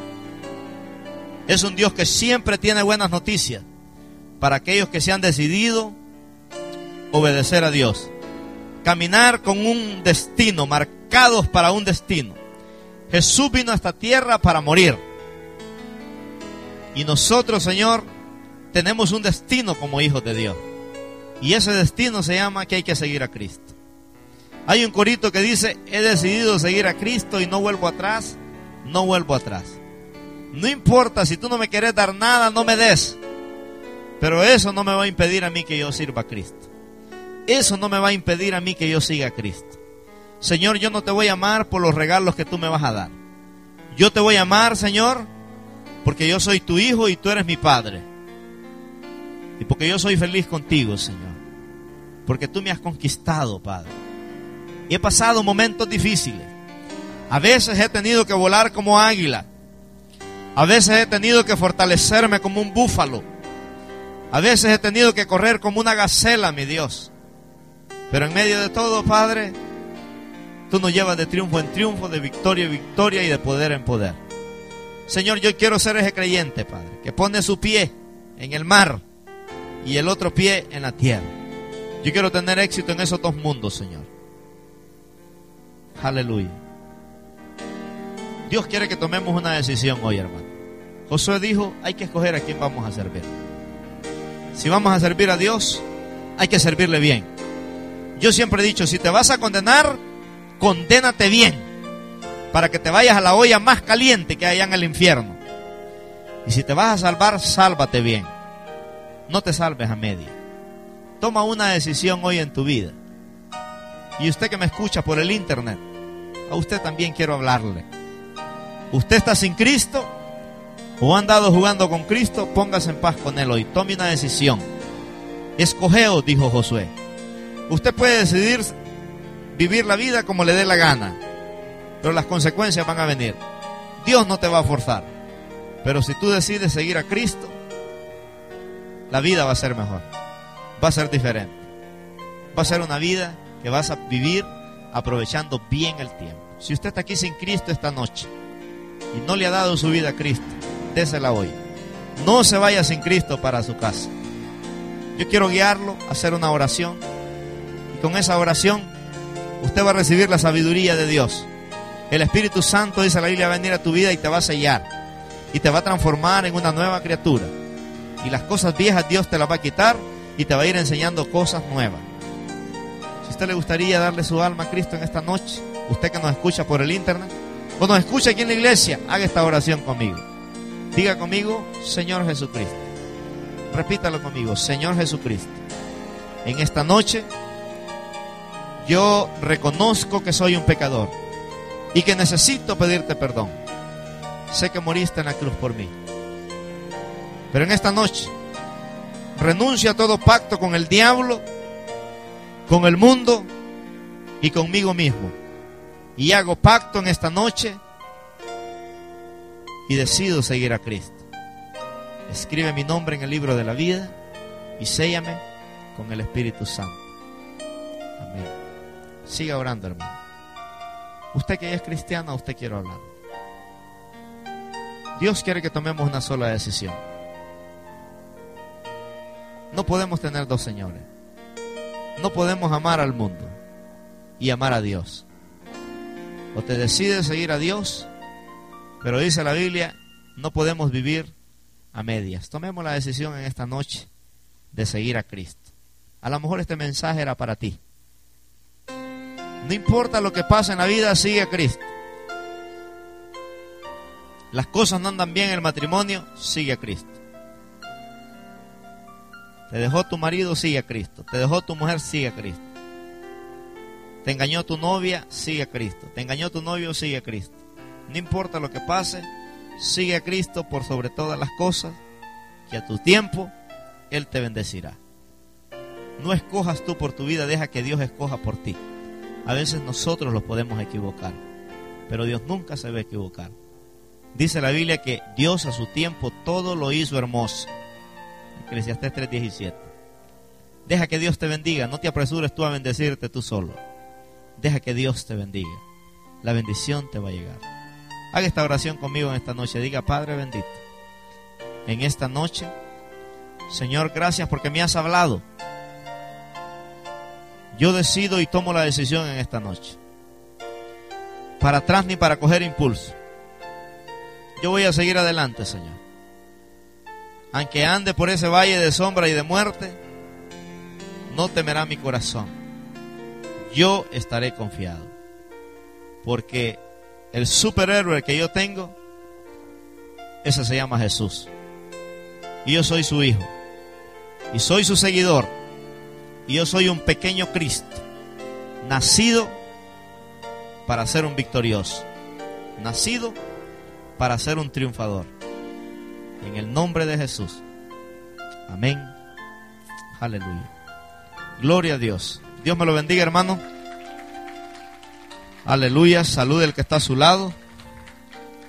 Es un Dios que siempre tiene buenas noticias para aquellos que se han decidido obedecer a Dios. Caminar con un destino, marcados para un destino. Jesús vino a esta tierra para morir. Y nosotros, Señor, tenemos un destino como hijos de Dios. Y ese destino se llama que hay que seguir a Cristo. Hay un corito que dice, he decidido seguir a Cristo y no vuelvo atrás, no vuelvo atrás. No importa, si tú no me quieres dar nada, no me des. Pero eso no me va a impedir a mí que yo sirva a Cristo. Eso no me va a impedir a mí que yo siga a Cristo. Señor, yo no te voy a amar por los regalos que tú me vas a dar. Yo te voy a amar, Señor, porque yo soy tu hijo y tú eres mi padre. Y porque yo soy feliz contigo, Señor. Porque tú me has conquistado, Padre. Y he pasado momentos difíciles. A veces he tenido que volar como águila. A veces he tenido que fortalecerme como un búfalo. A veces he tenido que correr como una gacela, mi Dios. Pero en medio de todo, Padre, tú nos llevas de triunfo en triunfo, de victoria en victoria y de poder en poder. Señor, yo quiero ser ese creyente, Padre, que pone su pie en el mar y el otro pie en la tierra. Yo quiero tener éxito en esos dos mundos, Señor. Aleluya. Dios quiere que tomemos una decisión hoy, hermano. Josué dijo, hay que escoger a quién vamos a servir. Si vamos a servir a Dios, hay que servirle bien. Yo siempre he dicho, si te vas a condenar, condénate bien, para que te vayas a la olla más caliente que hay allá en el infierno. Y si te vas a salvar, sálvate bien. No te salves a media. Toma una decisión hoy en tu vida. Y usted que me escucha por el internet, a usted también quiero hablarle. ¿Usted está sin Cristo o ha andado jugando con Cristo? Póngase en paz con Él hoy. Tome una decisión. Escogeos, dijo Josué. Usted puede decidir vivir la vida como le dé la gana, pero las consecuencias van a venir. Dios no te va a forzar, pero si tú decides seguir a Cristo, la vida va a ser mejor, va a ser diferente, va a ser una vida que vas a vivir aprovechando bien el tiempo. Si usted está aquí sin Cristo esta noche y no le ha dado su vida a Cristo, désela hoy. No se vaya sin Cristo para su casa. Yo quiero guiarlo a hacer una oración, y con esa oración usted va a recibir la sabiduría de Dios. El Espíritu Santo, dice la Biblia, va a venir a tu vida y te va a sellar y te va a transformar en una nueva criatura, y las cosas viejas Dios te las va a quitar y te va a ir enseñando cosas nuevas. Si a usted le gustaría darle su alma a Cristo en esta noche, usted que nos escucha por el internet o nos escucha aquí en la iglesia, haga esta oración conmigo. Diga conmigo: Señor Jesucristo. Repítalo conmigo: Señor Jesucristo, en esta noche yo reconozco que soy un pecador y que necesito pedirte perdón. Sé que moriste en la cruz por mí, pero en esta noche renuncio a todo pacto con el diablo, con el mundo y conmigo mismo, y hago pacto en esta noche y decido seguir a Cristo. Escribe mi nombre en el libro de la vida y séllame con el Espíritu Santo. Amén. Siga orando, hermano. Usted que ya es cristiano, a usted quiero hablar. Dios quiere que tomemos una sola decisión. No podemos tener dos señores. No podemos amar al mundo y amar a Dios. O te decides seguir a Dios, pero dice la Biblia, no podemos vivir a medias. Tomemos la decisión en esta noche de seguir a Cristo. A lo mejor este mensaje era para ti. No importa lo que pase en la vida, sigue a Cristo. Las cosas no andan bien en el matrimonio, sigue a Cristo. Te dejó tu marido, sigue a Cristo. Te dejó tu mujer, sigue a Cristo. Te engañó tu novia, sigue a Cristo. Te engañó tu novio, sigue a Cristo. No importa lo que pase, sigue a Cristo por sobre todas las cosas, que a tu tiempo Él te bendecirá. No escojas tú por tu vida, deja que Dios escoja por ti. A veces nosotros los podemos equivocar, pero Dios nunca se va a equivocar. Dice la Biblia que Dios a su tiempo todo lo hizo hermoso. Eclesiastés tres diecisiete. Deja que Dios te bendiga, no te apresures tú a bendecirte tú solo. Deja que Dios te bendiga. La bendición te va a llegar. Haga esta oración conmigo en esta noche. Diga: Padre bendito, en esta noche, Señor, gracias porque me has hablado. Yo decido y tomo la decisión en esta noche. Para atrás ni para coger impulso. Yo voy a seguir adelante, Señor. Aunque ande por ese valle de sombra y de muerte, no temerá mi corazón. Yo estaré confiado, porque el superhéroe que yo tengo, ese se llama Jesús. Y yo soy su hijo, y soy su seguidor, y yo soy un pequeño Cristo, nacido para ser un victorioso, nacido para ser un triunfador. En el nombre de Jesús. Amén. Aleluya. Gloria a Dios. Dios me lo bendiga, hermano. Aleluya. Salude al que está a su lado.